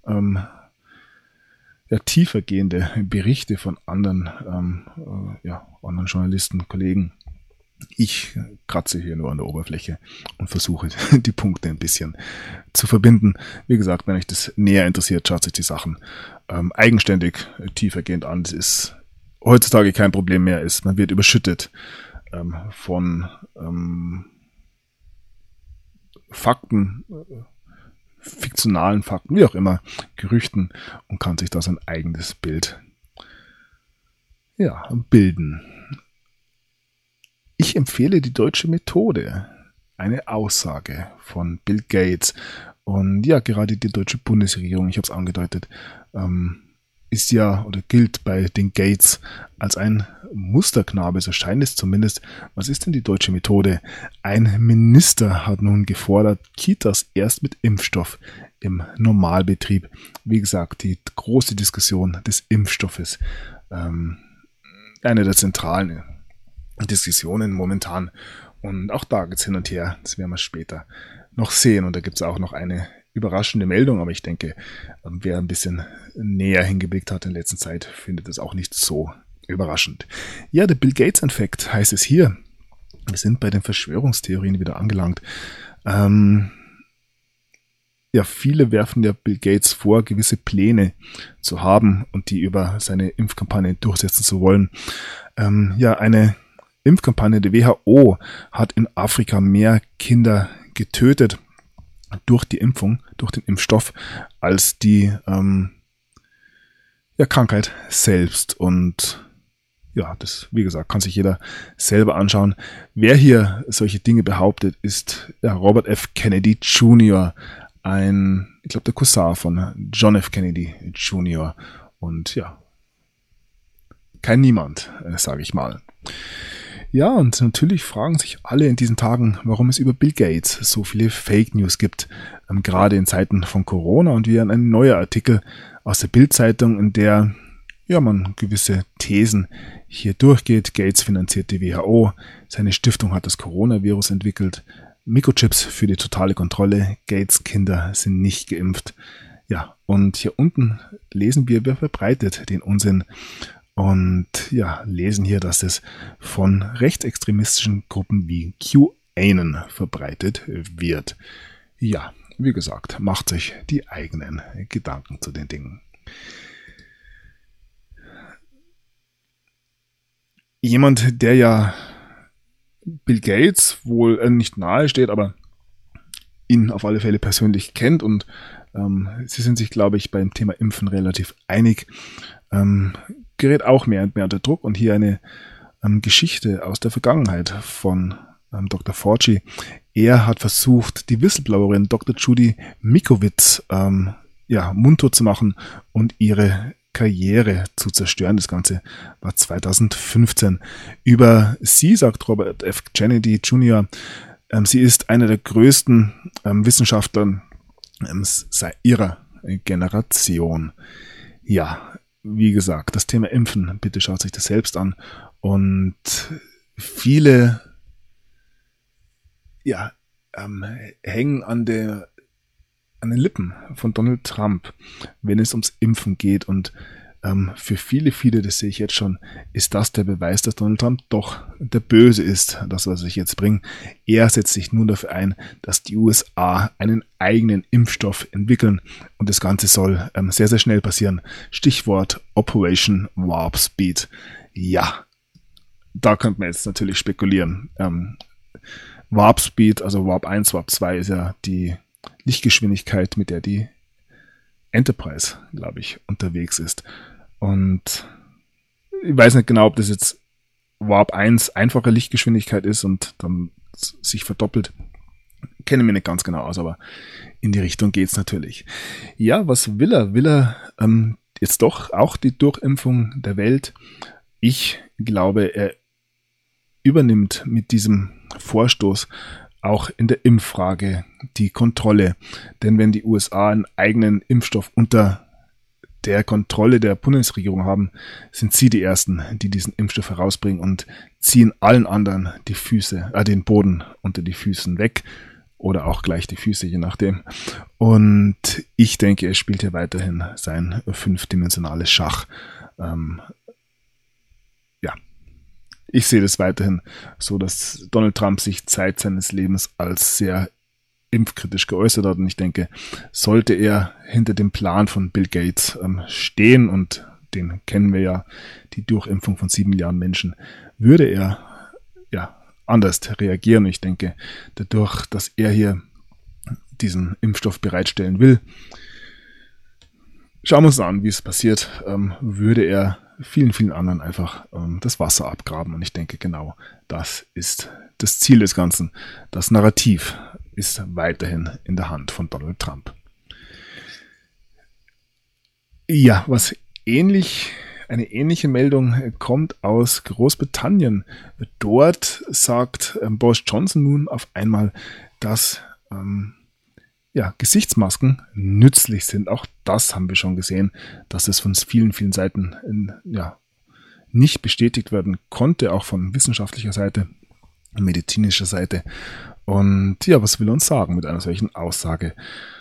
Speaker 1: tiefergehende Berichte von anderen Journalisten, Kollegen. Ich kratze hier nur an der Oberfläche und versuche, die Punkte ein bisschen zu verbinden. Wie gesagt, wenn euch das näher interessiert, schaut sich die Sachen eigenständig, tiefergehend an. Das ist heutzutage kein Problem mehr. Man wird überschüttet von Fakten, fiktionalen Fakten, wie auch immer, Gerüchten, und kann sich da sein eigenes Bild bilden. Ich empfehle die deutsche Methode, eine Aussage von Bill Gates. Und ja, gerade die deutsche Bundesregierung, ich habe es angedeutet, ist ja oder gilt bei den Gates als ein Musterknabe, so scheint es zumindest. Was ist denn die deutsche Methode? Ein Minister hat nun gefordert, Kitas erst mit Impfstoff im Normalbetrieb. Wie gesagt, die große Diskussion des Impfstoffes, eine der zentralen Diskussionen momentan. Und auch da geht es hin und her. Das werden wir später noch sehen. Und da gibt es auch noch eine überraschende Meldung. Aber ich denke, wer ein bisschen näher hingeblickt hat in letzter Zeit, findet es auch nicht so überraschend. Ja, der Bill Gates-Effekt heißt es hier. Wir sind bei den Verschwörungstheorien wieder angelangt. Viele werfen ja Bill Gates vor, gewisse Pläne zu haben und die über seine Impfkampagne durchsetzen zu wollen. Eine Impfkampagne der WHO hat in Afrika mehr Kinder getötet durch die Impfung, durch den Impfstoff, als die Krankheit selbst. Und ja, das, wie gesagt, kann sich jeder selber anschauen. Wer hier solche Dinge behauptet, ist Robert F. Kennedy Jr., ich glaube, der Cousin von John F. Kennedy Jr. Und ja, kein Niemand, sage ich mal. Ja, und natürlich fragen sich alle in diesen Tagen, warum es über Bill Gates so viele Fake News gibt, gerade in Zeiten von Corona. Und wir haben einen neuen Artikel aus der Bild-Zeitung, in der man gewisse Thesen hier durchgeht. Gates finanziert die WHO, seine Stiftung hat das Coronavirus entwickelt, Mikrochips für die totale Kontrolle, Gates Kinder sind nicht geimpft. Ja, und hier unten lesen wir, wer verbreitet den Unsinn. Und lesen hier, dass es von rechtsextremistischen Gruppen wie QAnon verbreitet wird. Ja, wie gesagt, macht sich die eigenen Gedanken zu den Dingen. Jemand, der ja Bill Gates wohl nicht nahe steht, aber ihn auf alle Fälle persönlich kennt, und sie sind sich, glaube ich, beim Thema Impfen relativ einig, gerät auch mehr und mehr unter Druck. Und hier eine Geschichte aus der Vergangenheit von Dr. Fauci. Er hat versucht, die Whistleblowerin Dr. Judy Mikovits mundtot zu machen und ihre Karriere zu zerstören. Das Ganze war 2015. Über sie sagt Robert F. Kennedy Jr., sie ist einer der größten Wissenschaftler ihrer Generation. Ja, wie gesagt, das Thema Impfen, bitte schaut sich das selbst an. Und viele hängen an den Lippen von Donald Trump, wenn es ums Impfen geht. Und für viele, das sehe ich jetzt schon, ist das der Beweis, dass Donald Trump doch der Böse ist, das, was ich jetzt bringe. Er setzt sich nun dafür ein, dass die USA einen eigenen Impfstoff entwickeln, und das Ganze soll sehr, sehr schnell passieren. Stichwort Operation Warp Speed. Ja, da könnte man jetzt natürlich spekulieren. Warp Speed, also Warp 1, Warp 2 ist ja die Lichtgeschwindigkeit, mit der die Enterprise, glaube ich, unterwegs ist. Und ich weiß nicht genau, ob das jetzt Warp 1 einfache Lichtgeschwindigkeit ist und dann sich verdoppelt. Kenne mich nicht ganz genau aus, aber in die Richtung geht's natürlich. Ja, was will er? Will er jetzt doch auch die Durchimpfung der Welt? Ich glaube, er übernimmt mit diesem Vorstoß auch in der Impffrage die Kontrolle. Denn wenn die USA einen eigenen Impfstoff unter der Kontrolle der Bundesregierung haben, sind sie die Ersten, die diesen Impfstoff herausbringen und ziehen allen anderen den Boden unter die Füßen weg oder auch gleich die Füße, je nachdem. Und ich denke, er spielt hier weiterhin sein 5-dimensionales Schach. Ich sehe das weiterhin so, dass Donald Trump sich Zeit seines Lebens als sehr impfkritisch geäußert hat. Und ich denke, sollte er hinter dem Plan von Bill Gates stehen, und den kennen wir ja, die Durchimpfung von 7 Milliarden Menschen, würde er anders reagieren. Und ich denke, dadurch, dass er hier diesen Impfstoff bereitstellen will, schauen wir uns an, wie es passiert, würde er vielen, vielen anderen einfach das Wasser abgraben. Und ich denke, genau das ist das Ziel des Ganzen. Das Narrativ ist weiterhin in der Hand von Donald Trump. Ja, eine ähnliche Meldung kommt aus Großbritannien. Dort sagt Boris Johnson nun auf einmal, dass Gesichtsmasken nützlich sind. Auch das haben wir schon gesehen, dass es von vielen, vielen Seiten nicht bestätigt werden konnte, auch von wissenschaftlicher Seite, medizinischer Seite. Und ja, was will er uns sagen mit einer solchen Aussage?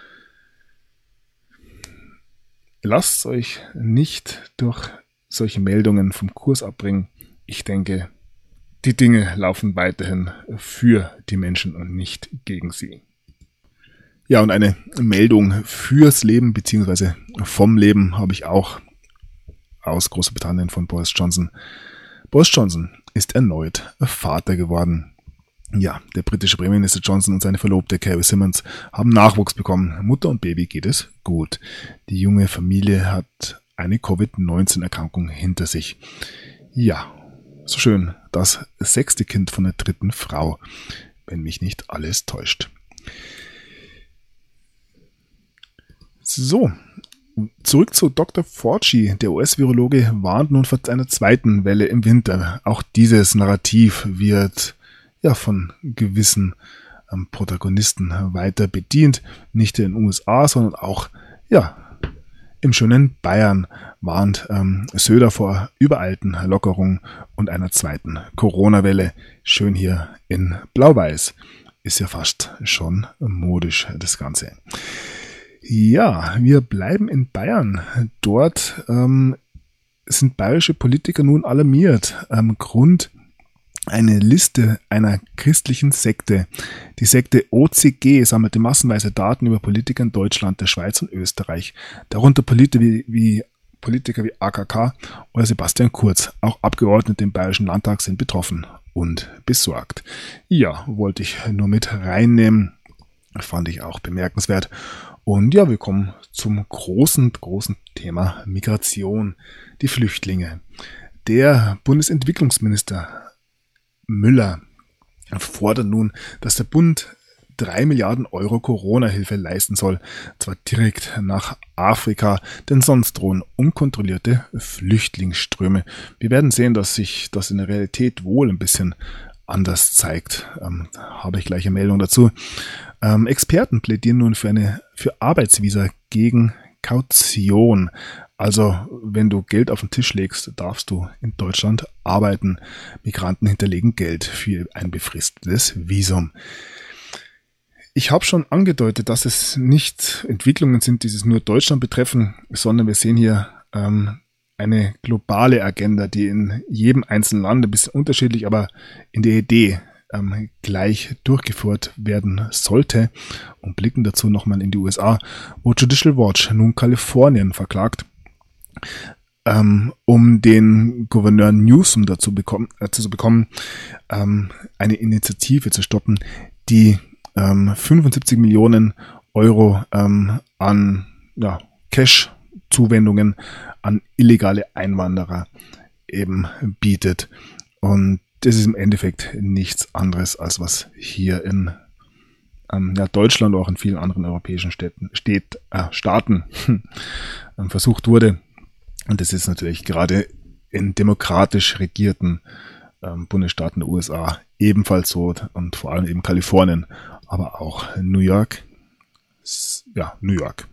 Speaker 1: Lasst euch nicht durch solche Meldungen vom Kurs abbringen. Ich denke, die Dinge laufen weiterhin für die Menschen und nicht gegen sie. Ja, und eine Meldung fürs Leben bzw. vom Leben habe ich auch aus Großbritannien von Boris Johnson. Boris Johnson ist erneut Vater geworden. Ja, der britische Premierminister Johnson und seine Verlobte Carrie Symonds haben Nachwuchs bekommen. Mutter und Baby geht es gut. Die junge Familie hat eine Covid-19-Erkrankung hinter sich. Ja, so schön. Das 6. Kind von der 3. Frau, wenn mich nicht alles täuscht. So, zurück zu Dr. Fauci. Der US-Virologe warnt nun vor einer zweiten Welle im Winter. Auch dieses Narrativ wird von gewissen Protagonisten weiter bedient. Nicht in den USA, sondern auch im schönen Bayern warnt Söder vor übereilten Lockerungen und einer zweiten Corona-Welle. Schön hier in Blau-Weiß. Ist ja fast schon modisch, das Ganze. Ja, wir bleiben in Bayern. Dort sind bayerische Politiker nun alarmiert. Grund eine Liste einer christlichen Sekte. Die Sekte OCG sammelte massenweise Daten über Politiker in Deutschland, der Schweiz und Österreich. Darunter Politiker wie AKK oder Sebastian Kurz. Auch Abgeordnete im Bayerischen Landtag sind betroffen und besorgt. Ja, wollte ich nur mit reinnehmen. Fand ich auch bemerkenswert. Und ja, wir kommen zum großen Thema Migration, die Flüchtlinge. Der Bundesentwicklungsminister Müller fordert nun, dass der Bund 3 Milliarden Euro Corona-Hilfe leisten soll, zwar direkt nach Afrika, denn sonst drohen unkontrollierte Flüchtlingsströme. Wir werden sehen, dass sich das in der Realität wohl ein bisschen anders zeigt. Habe ich gleich eine Meldung dazu. Experten plädieren nun für Arbeitsvisa gegen Kaution. Also, wenn du Geld auf den Tisch legst, darfst du in Deutschland arbeiten. Migranten hinterlegen Geld für ein befristetes Visum. Ich habe schon angedeutet, dass es nicht Entwicklungen sind, die es nur Deutschland betreffen, sondern wir sehen hier eine globale Agenda, die in jedem einzelnen Land ein bisschen unterschiedlich, aber in der Idee gleich durchgeführt werden sollte, und blicken dazu nochmal in die USA, wo Judicial Watch nun Kalifornien verklagt, um den Gouverneur Newsom dazu zu bekommen, eine Initiative zu stoppen, die 75 Millionen Euro an Cash-Zuwendungen an illegale Einwanderer eben bietet. Und das ist im Endeffekt nichts anderes, als was hier in Deutschland oder auch in vielen anderen europäischen Staaten versucht wurde. Und das ist natürlich gerade in demokratisch regierten Bundesstaaten der USA ebenfalls so und vor allem eben Kalifornien, aber auch New York. New York.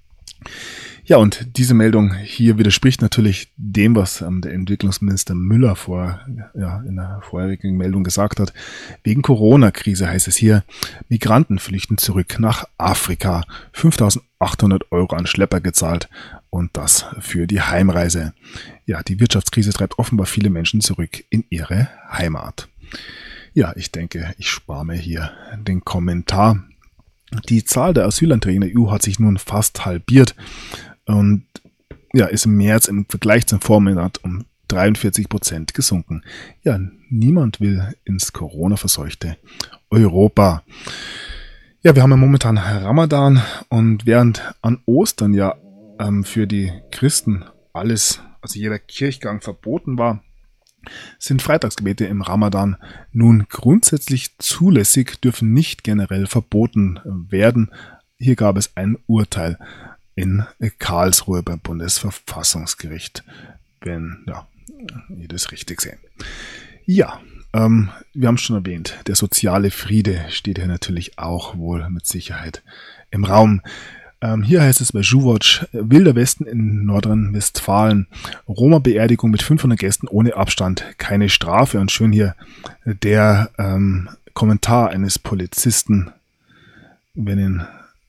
Speaker 1: Ja, und diese Meldung hier widerspricht natürlich dem, was der Entwicklungsminister Müller in der vorherigen Meldung gesagt hat. Wegen Corona-Krise heißt es hier, Migranten flüchten zurück nach Afrika. 5.800 Euro an Schlepper gezahlt und das für die Heimreise. Ja, die Wirtschaftskrise treibt offenbar viele Menschen zurück in ihre Heimat. Ja, ich denke, ich spare mir hier den Kommentar. Die Zahl der Asylanträge in der EU hat sich nun fast halbiert und ist im März im Vergleich zum Vormonat um 43% gesunken. Ja, niemand will ins Corona-verseuchte Europa. Ja, wir haben ja momentan Ramadan und während an Ostern für die Christen jeder Kirchgang verboten war, sind Freitagsgebete im Ramadan nun grundsätzlich zulässig, dürfen nicht generell verboten werden. Hier gab es ein Urteil in Karlsruhe beim Bundesverfassungsgericht, wenn ihr das richtig seht. Ja, wir haben es schon erwähnt, der soziale Friede steht hier natürlich auch wohl mit Sicherheit im Raum. Hier heißt es bei Juwatch, Wilder Westen in Nordrhein-Westfalen, Roma-Beerdigung mit 500 Gästen ohne Abstand, keine Strafe. Und schön hier der Kommentar eines Polizisten, wenn ihn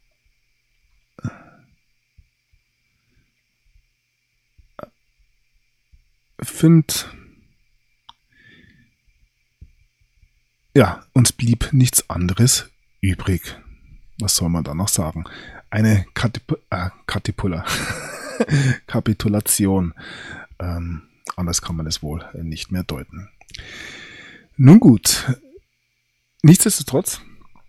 Speaker 1: uns blieb nichts anderes übrig. Was soll man da noch sagen? Eine Kapitulation. Anders kann man es wohl nicht mehr deuten. Nun gut. Nichtsdestotrotz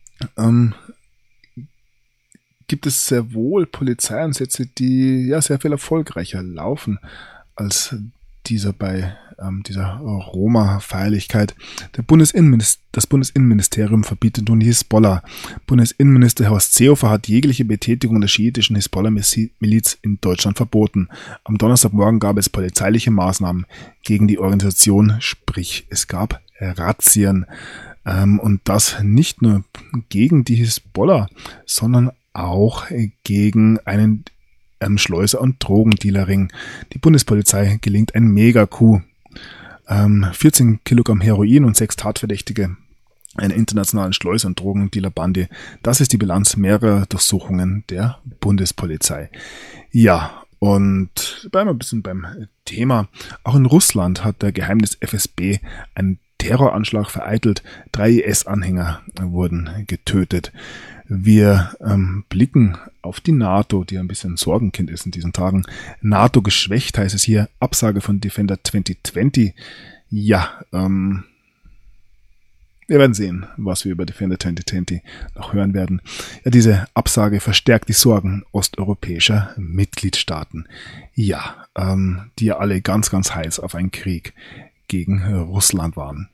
Speaker 1: gibt es sehr wohl Polizeieinsätze, die sehr viel erfolgreicher laufen als dieser bei dieser Roma-Feierlichkeit. Das Bundesinnenministerium verbietet nun die Hisbollah. Bundesinnenminister Horst Seehofer hat jegliche Betätigung der schiitischen Hisbollah-Miliz in Deutschland verboten. Am Donnerstagmorgen gab es polizeiliche Maßnahmen gegen die Organisation, sprich es gab Razzien. Und das nicht nur gegen die Hisbollah, sondern auch gegen einen Schleuser- und Drogendealerring. Die Bundespolizei gelingt ein Mega-Coup. 14 Kilogramm Heroin und 6 Tatverdächtige einer internationalen Schleuser- und Drogendealerbande. Das ist die Bilanz mehrerer Durchsuchungen der Bundespolizei. Ja, und bleiben wir ein bisschen beim Thema. Auch in Russland hat der Geheimdienst FSB einen Terroranschlag vereitelt. 3 IS-Anhänger wurden getötet. Wir blicken auf die NATO, die ein bisschen Sorgenkind ist in diesen Tagen. NATO geschwächt heißt es hier. Absage von Defender 2020. Ja, wir werden sehen, was wir über Defender 2020 noch hören werden. Ja, diese Absage verstärkt die Sorgen osteuropäischer Mitgliedstaaten. Ja, die ja alle ganz, ganz heiß auf einen Krieg gegen Russland waren.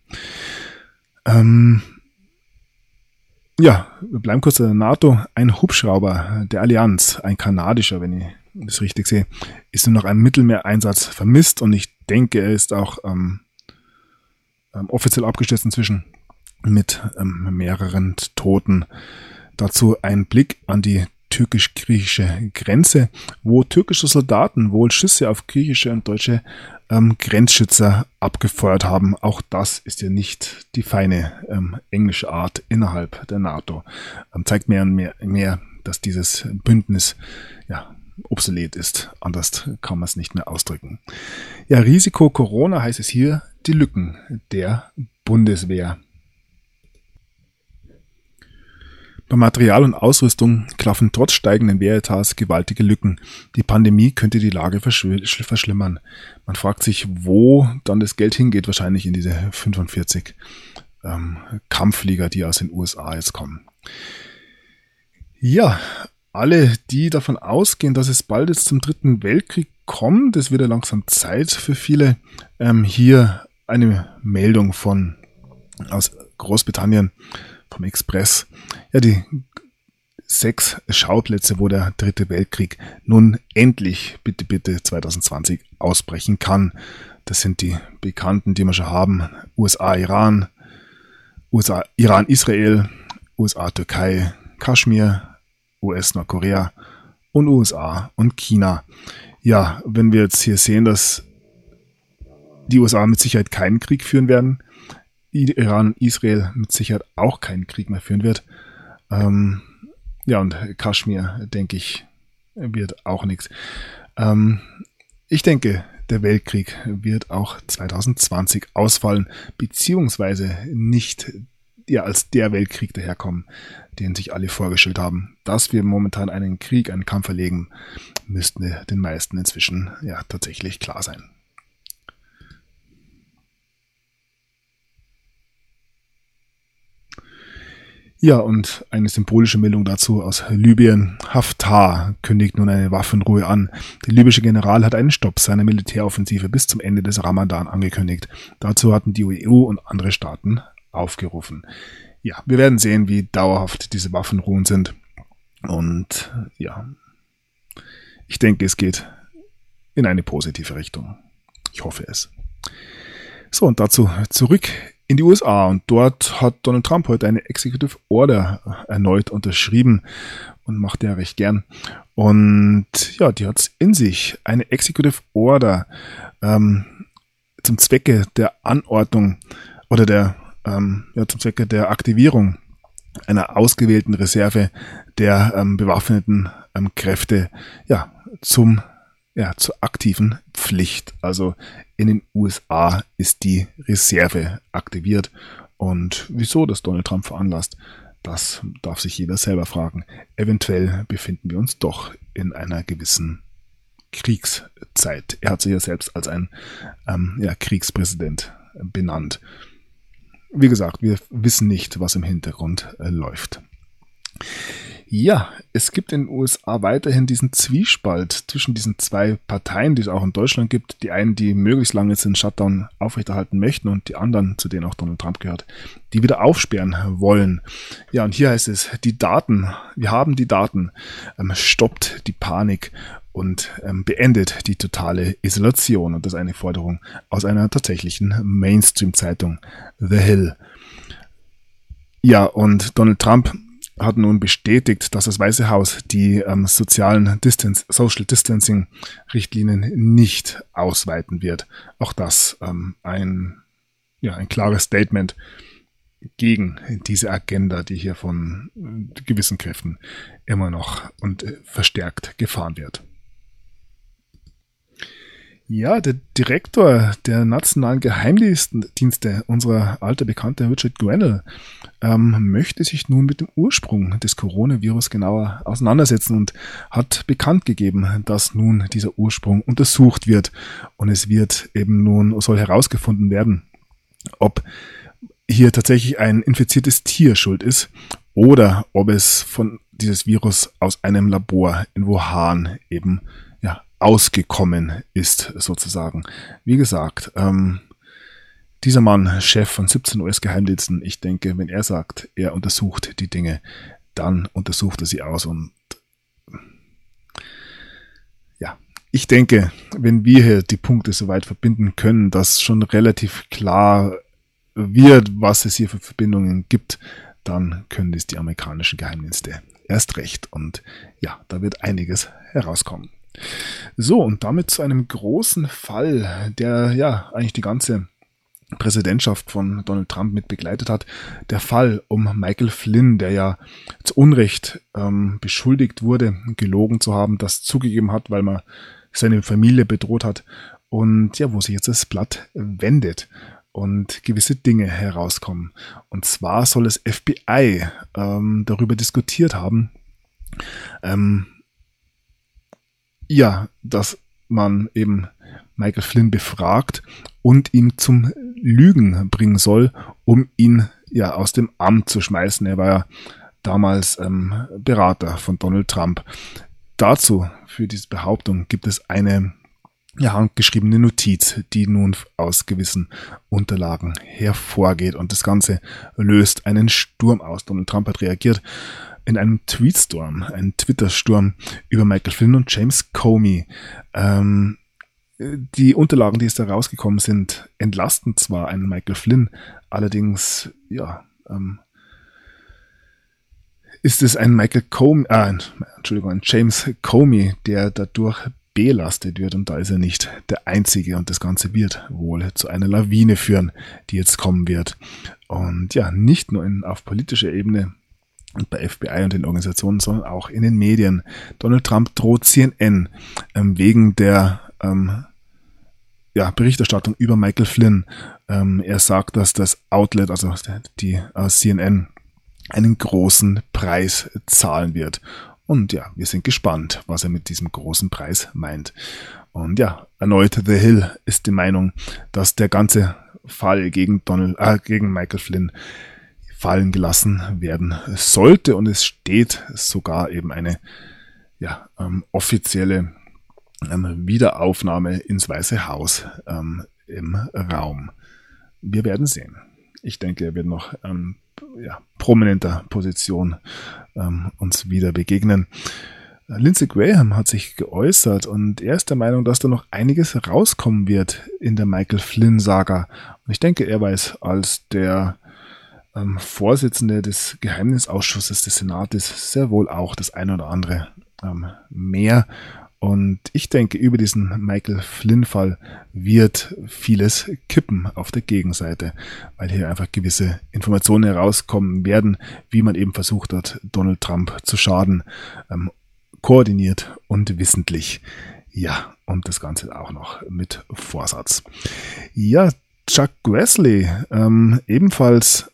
Speaker 1: Wir bleiben kurz in der NATO. Ein Hubschrauber der Allianz, ein kanadischer, wenn ich das richtig sehe, ist nur noch einem Mittelmeereinsatz vermisst und ich denke, er ist auch offiziell abgestürzt inzwischen mit mehreren Toten. Dazu ein Blick an die türkisch-griechische Grenze, wo türkische Soldaten wohl Schüsse auf griechische und deutsche Grenzschützer abgefeuert haben. Auch das ist ja nicht die feine englische Art innerhalb der NATO. Zeigt mehr und mehr, dass dieses Bündnis obsolet ist. Anders kann man es nicht mehr ausdrücken. Ja, Risiko Corona heißt es hier, die Lücken der Bundeswehr. Bei Material und Ausrüstung klaffen trotz steigenden Wehretats gewaltige Lücken. Die Pandemie könnte die Lage verschlimmern. Man fragt sich, wo dann das Geld hingeht, wahrscheinlich in diese 45 Kampfflieger, die aus den USA jetzt kommen. Ja, alle, die davon ausgehen, dass es bald jetzt zum Dritten Weltkrieg kommt, es wird ja langsam Zeit für viele, hier eine Meldung aus Großbritannien vom Express. Ja, die 6 Schauplätze, wo der Dritte Weltkrieg nun endlich, bitte 2020 ausbrechen kann. Das sind die bekannten, die wir schon haben. USA-Iran, USA-Iran-Israel, USA-Türkei, Kaschmir, US-Nordkorea und USA und China. Ja, wenn wir jetzt hier sehen, dass die USA mit Sicherheit keinen Krieg führen werden, Iran und Israel mit Sicherheit auch keinen Krieg mehr führen wird. Ja, und Kaschmir, denke ich, wird auch nichts. Ich denke, der Weltkrieg wird auch 2020 ausfallen, beziehungsweise nicht als der Weltkrieg daherkommen, den sich alle vorgestellt haben. Dass wir momentan einen Kampf erleben, müsste den meisten inzwischen ja tatsächlich klar sein. Ja, und eine symbolische Meldung dazu aus Libyen. Haftar kündigt nun eine Waffenruhe an. Der libysche General hat einen Stopp seiner Militäroffensive bis zum Ende des Ramadan angekündigt. Dazu hatten die EU und andere Staaten aufgerufen. Ja, wir werden sehen, wie dauerhaft diese Waffenruhen sind. Und ja, ich denke, es geht in eine positive Richtung. Ich hoffe es. So, und dazu zurück in die USA, und dort hat Donald Trump heute eine Executive Order erneut unterschrieben und macht er recht gern. Und ja, die hat es in sich. Eine Executive Order zum Zwecke der Anordnung oder zum Zwecke der Aktivierung einer ausgewählten Reserve der bewaffneten Kräfte zur aktiven Pflicht. Also in den USA ist die Reserve aktiviert. Und wieso das Donald Trump veranlasst, das darf sich jeder selber fragen. Eventuell befinden wir uns doch in einer gewissen Kriegszeit. Er hat sich ja selbst als ein Kriegspräsident benannt. Wie gesagt, wir wissen nicht, was im Hintergrund läuft. Ja, es gibt in den USA weiterhin diesen Zwiespalt zwischen diesen zwei Parteien, die es auch in Deutschland gibt. Die einen, die möglichst lange jetzt den Shutdown aufrechterhalten möchten, und die anderen, zu denen auch Donald Trump gehört, die wieder aufsperren wollen. Ja, und hier heißt es, wir haben die Daten, stoppt die Panik und beendet die totale Isolation. Und das ist eine Forderung aus einer tatsächlichen Mainstream-Zeitung, The Hill. Ja, und Donald Trump hat nun bestätigt, dass das Weiße Haus die Social Distancing Richtlinien nicht ausweiten wird. Auch das ein klares Statement gegen diese Agenda, die hier von gewissen Kräften immer noch und verstärkt gefahren wird. Ja, der Direktor der nationalen Geheimdienste, unser alter Bekannter Richard Grenell, möchte sich nun mit dem Ursprung des Coronavirus genauer auseinandersetzen und hat bekannt gegeben, dass nun dieser Ursprung untersucht wird. Und es soll herausgefunden werden, ob hier tatsächlich ein infiziertes Tier schuld ist oder ob es von dieses Virus aus einem Labor in Wuhan eben ausgekommen ist, sozusagen. Wie gesagt, dieser Mann, Chef von 17 US-Geheimdiensten, ich denke, wenn er sagt, er untersucht die Dinge, dann untersucht er sie aus. Und ja, ich denke, wenn wir hier die Punkte soweit verbinden können, dass schon relativ klar wird, was es hier für Verbindungen gibt, dann können es die amerikanischen Geheimdienste erst recht. Und ja, da wird einiges herauskommen. So, und damit zu einem großen Fall, der eigentlich die ganze Präsidentschaft von Donald Trump mit begleitet hat. Der Fall um Michael Flynn, der ja zu Unrecht beschuldigt wurde, gelogen zu haben, das zugegeben hat, weil man seine Familie bedroht hat, und ja, wo sich jetzt das Blatt wendet. und gewisse Dinge herauskommen. Und zwar soll das FBI darüber diskutiert haben, dass man eben Michael Flynn befragt und ihn zum Lügen bringen soll, um ihn aus dem Amt zu schmeißen. Er war ja damals Berater von Donald Trump. Dazu, für diese Behauptung, gibt es eine handgeschriebene Notiz, die nun aus gewissen Unterlagen hervorgeht. Und das Ganze löst einen Sturm aus. Donald Trump hat reagiert in einem Tweetstorm, einen Twitter-Sturm über Michael Flynn und James Comey. Die Unterlagen, die jetzt da rausgekommen sind, entlasten zwar einen Michael Flynn, allerdings, ist es ein James Comey, der dadurch belastet wird, und da ist er nicht der Einzige, und das Ganze wird wohl zu einer Lawine führen, die jetzt kommen wird. Und nicht nur auf politischer Ebene und bei FBI und den Organisationen, sondern auch in den Medien. Donald Trump droht CNN wegen der Berichterstattung über Michael Flynn. Er sagt, dass das Outlet, also die CNN, einen großen Preis zahlen wird. Und wir sind gespannt, was er mit diesem großen Preis meint. Und erneut The Hill ist die Meinung, dass der ganze Fall gegen Michael Flynn fallen gelassen werden sollte, und es steht sogar eben eine offizielle Wiederaufnahme ins Weiße Haus im Raum. Wir werden sehen. Ich denke, er wird noch prominenter Position uns wieder begegnen. Lindsey Graham hat sich geäußert, und er ist der Meinung, dass da noch einiges rauskommen wird in der Michael Flynn-Saga. Und ich denke, er weiß als der Vorsitzende des Geheimnisausschusses des Senates sehr wohl auch das eine oder andere mehr. Und ich denke, über diesen Michael Flynn-Fall wird vieles kippen auf der Gegenseite, weil hier einfach gewisse Informationen herauskommen werden, wie man eben versucht hat, Donald Trump zu schaden, koordiniert und wissentlich. Und das Ganze auch noch mit Vorsatz. Chuck Grassley, ebenfalls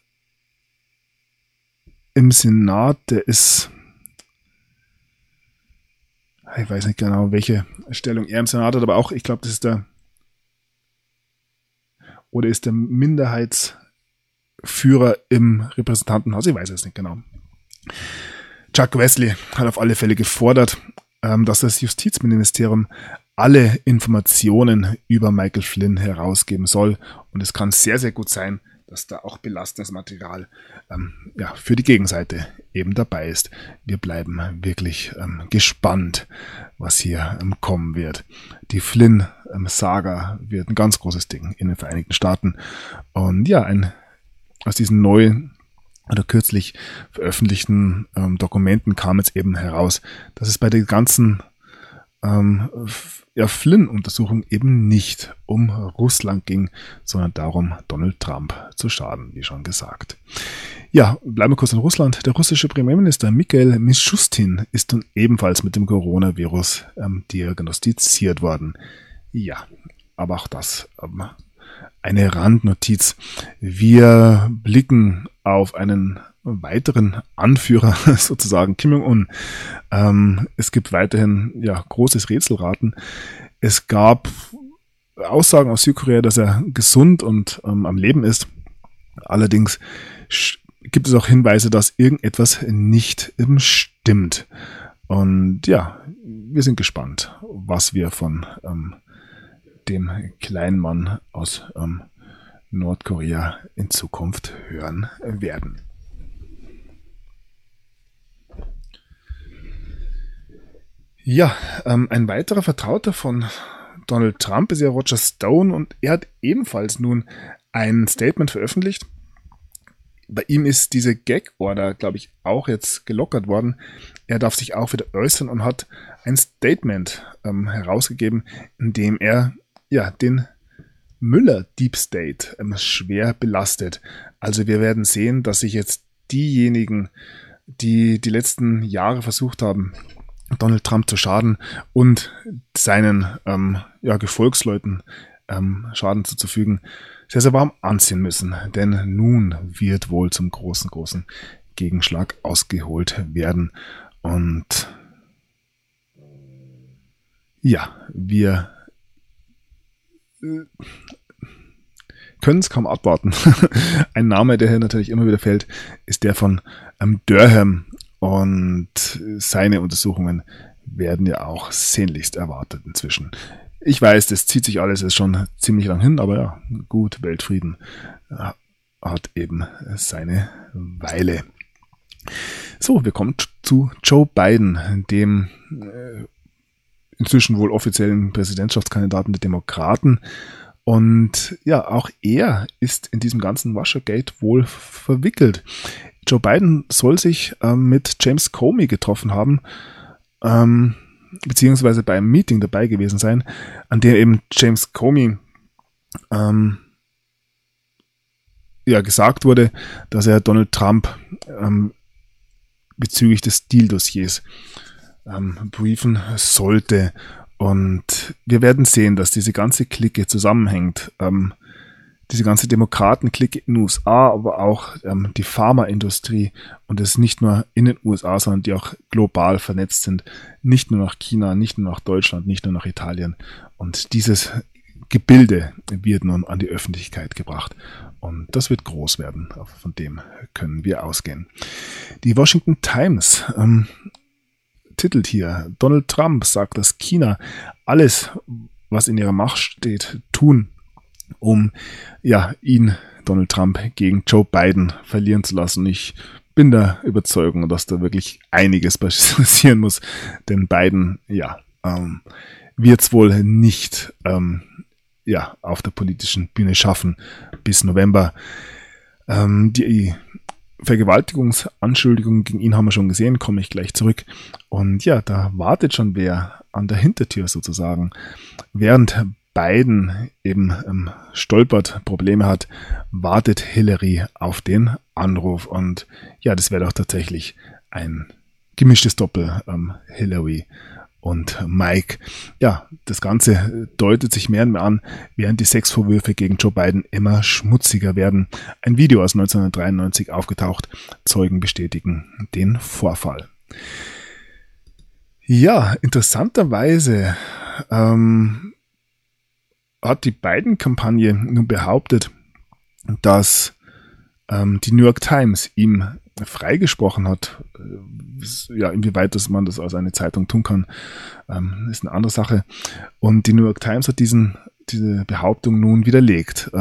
Speaker 1: im Senat, der ist, ich weiß nicht genau, welche Stellung er im Senat hat, aber auch, ich glaube, das ist der Minderheitsführer im Repräsentantenhaus, ich weiß es nicht genau. Chuck Grassley hat auf alle Fälle gefordert, dass das Justizministerium alle Informationen über Michael Flynn herausgeben soll, und es kann sehr, sehr gut sein, dass da auch belastendes Material für die Gegenseite eben dabei ist. Wir bleiben wirklich gespannt, was hier kommen wird. Die Flynn-Saga wird ein ganz großes Ding in den Vereinigten Staaten. Und aus diesen neuen oder kürzlich veröffentlichten Dokumenten kam jetzt eben heraus, dass es bei den ganzen Flynn-Untersuchung eben nicht um Russland ging, sondern darum, Donald Trump zu schaden, wie schon gesagt. Bleiben wir kurz in Russland. Der russische Premierminister Mikhail Mishustin ist nun ebenfalls mit dem Coronavirus diagnostiziert worden. Aber auch das eine Randnotiz. Wir blicken auf einen weiteren Anführer, sozusagen Kim Jong-un. Es gibt weiterhin großes Rätselraten. Es gab Aussagen aus Südkorea, dass er gesund und am Leben ist. Allerdings gibt es auch Hinweise, dass irgendetwas nicht stimmt. Und wir sind gespannt, was wir von dem kleinen Mann aus Nordkorea in Zukunft hören werden. Ein weiterer Vertrauter von Donald Trump ist Roger Stone, und er hat ebenfalls nun ein Statement veröffentlicht. Bei ihm ist diese Gag-Order, glaube ich, auch jetzt gelockert worden. Er darf sich auch wieder äußern und hat ein Statement herausgegeben, in dem er den Müller Deep State schwer belastet. Also wir werden sehen, dass sich jetzt diejenigen, die die letzten Jahre versucht haben, Donald Trump zu schaden und seinen Gefolgsleuten Schaden zuzufügen, sehr, sehr warm anziehen müssen. Denn nun wird wohl zum großen Gegenschlag ausgeholt werden. Und ja, wir können es kaum abwarten. Ein Name, der hier natürlich immer wieder fällt, ist der von Durham. Und seine Untersuchungen werden ja auch sehnlichst erwartet inzwischen. Ich weiß, das zieht sich alles jetzt schon ziemlich lang hin, aber ja, gut, Weltfrieden hat eben seine Weile. So, wir kommen zu Joe Biden, dem inzwischen wohl offiziellen Präsidentschaftskandidaten der Demokraten. Und ja, auch er ist in diesem ganzen Watergate wohl verwickelt. Joe Biden soll sich mit James Comey getroffen haben, beziehungsweise beim Meeting dabei gewesen sein, an dem eben James Comey gesagt wurde, dass er Donald Trump bezüglich des Deal-Dossiers briefen sollte. Und wir werden sehen, dass diese ganze Clique zusammenhängt. Diese ganze Demokraten-Clique in den USA, aber auch die Pharmaindustrie und es nicht nur in den USA, sondern die auch global vernetzt sind. Nicht nur nach China, nicht nur nach Deutschland, nicht nur nach Italien. Und dieses Gebilde wird nun an die Öffentlichkeit gebracht. Und das wird groß werden. Von dem können wir ausgehen. Die Washington Times titelt hier: Donald Trump sagt, dass China alles, was in ihrer Macht steht, tun, um ihn, Donald Trump, gegen Joe Biden verlieren zu lassen. Ich bin der Überzeugung, dass da wirklich einiges passieren muss, denn Biden wird es wohl nicht auf der politischen Bühne schaffen bis November. Die Vergewaltigungsanschuldigungen gegen ihn haben wir schon gesehen, komme ich gleich zurück. Und ja, da wartet schon wer an der Hintertür sozusagen. Während Biden eben stolpert, Probleme hat, wartet Hillary auf den Anruf. Und ja, das wäre doch tatsächlich ein gemischtes Doppel, Hillary und Mike. Ja, das Ganze deutet sich mehr und mehr an, während die Sexvorwürfe gegen Joe Biden immer schmutziger werden. Ein Video aus 1993 aufgetaucht, Zeugen bestätigen den Vorfall. Ja, interessanterweise hat die Biden-Kampagne nun behauptet, dass die New York Times ihm freigesprochen hat. Ja, inwieweit man das als eine Zeitung tun kann, ist eine andere Sache. Und die New York Times hat diese Behauptung nun widerlegt.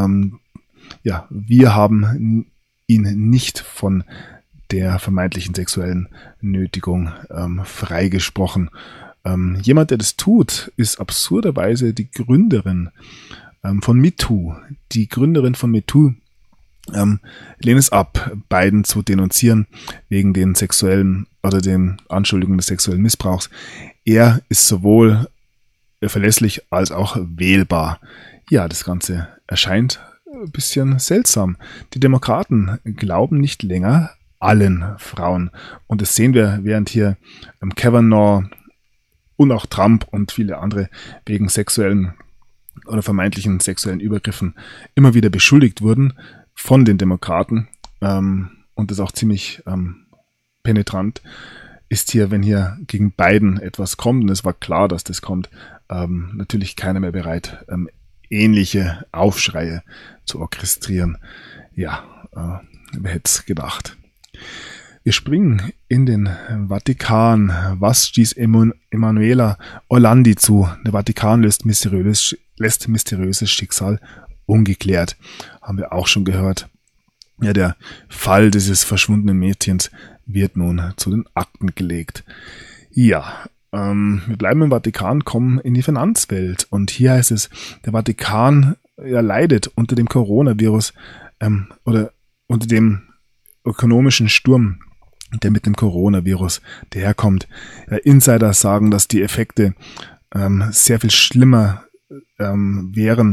Speaker 1: Wir haben ihn nicht von der vermeintlichen sexuellen Nötigung freigesprochen. Jemand, der das tut, ist absurderweise die Gründerin von MeToo. Die Gründerin von MeToo lehnt es ab, Biden zu denunzieren wegen den Anschuldigungen des sexuellen Missbrauchs. Er ist sowohl verlässlich als auch wählbar. Ja, das Ganze erscheint ein bisschen seltsam. Die Demokraten glauben nicht länger allen Frauen. Und das sehen wir, während hier Kavanaugh und auch Trump und viele andere wegen sexuellen oder vermeintlichen sexuellen Übergriffen immer wieder beschuldigt wurden von den Demokraten, und das auch ziemlich penetrant ist hier, wenn hier gegen Biden etwas kommt, und es war klar, dass das kommt, natürlich keiner mehr bereit, ähnliche Aufschreie zu orchestrieren. Ja, wer hätte es gedacht. Wir springen in den Vatikan. Was stieß Emanuela Orlandi zu? Der Vatikan lässt mysteriöses Schicksal ungeklärt. Haben wir auch schon gehört. Ja, der Fall dieses verschwundenen Mädchens wird nun zu den Akten gelegt. Ja, wir bleiben im Vatikan, kommen in die Finanzwelt. Und hier heißt es, der Vatikan leidet unter dem Coronavirus oder unter dem ökonomischen Sturm, der mit dem Coronavirus daherkommt. Insider sagen, dass die Effekte sehr viel schlimmer wären.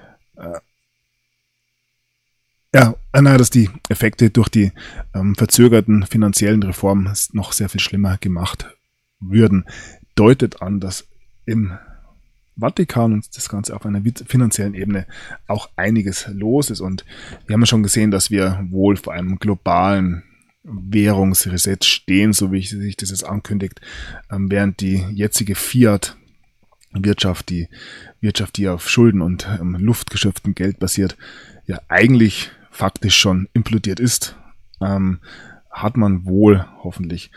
Speaker 1: Dass die Effekte durch die verzögerten finanziellen Reformen noch sehr viel schlimmer gemacht würden. Deutet an, dass im Vatikan und das Ganze auf einer finanziellen Ebene auch einiges los ist. Und wir haben ja schon gesehen, dass wir wohl vor einem globalen Währungsreset stehen, so wie sich das jetzt ankündigt, während die jetzige Fiat-Wirtschaft, die Wirtschaft, die auf Schulden und luftgeschöpftem Geld basiert, ja eigentlich faktisch schon implodiert ist, hat man wohl hoffentlich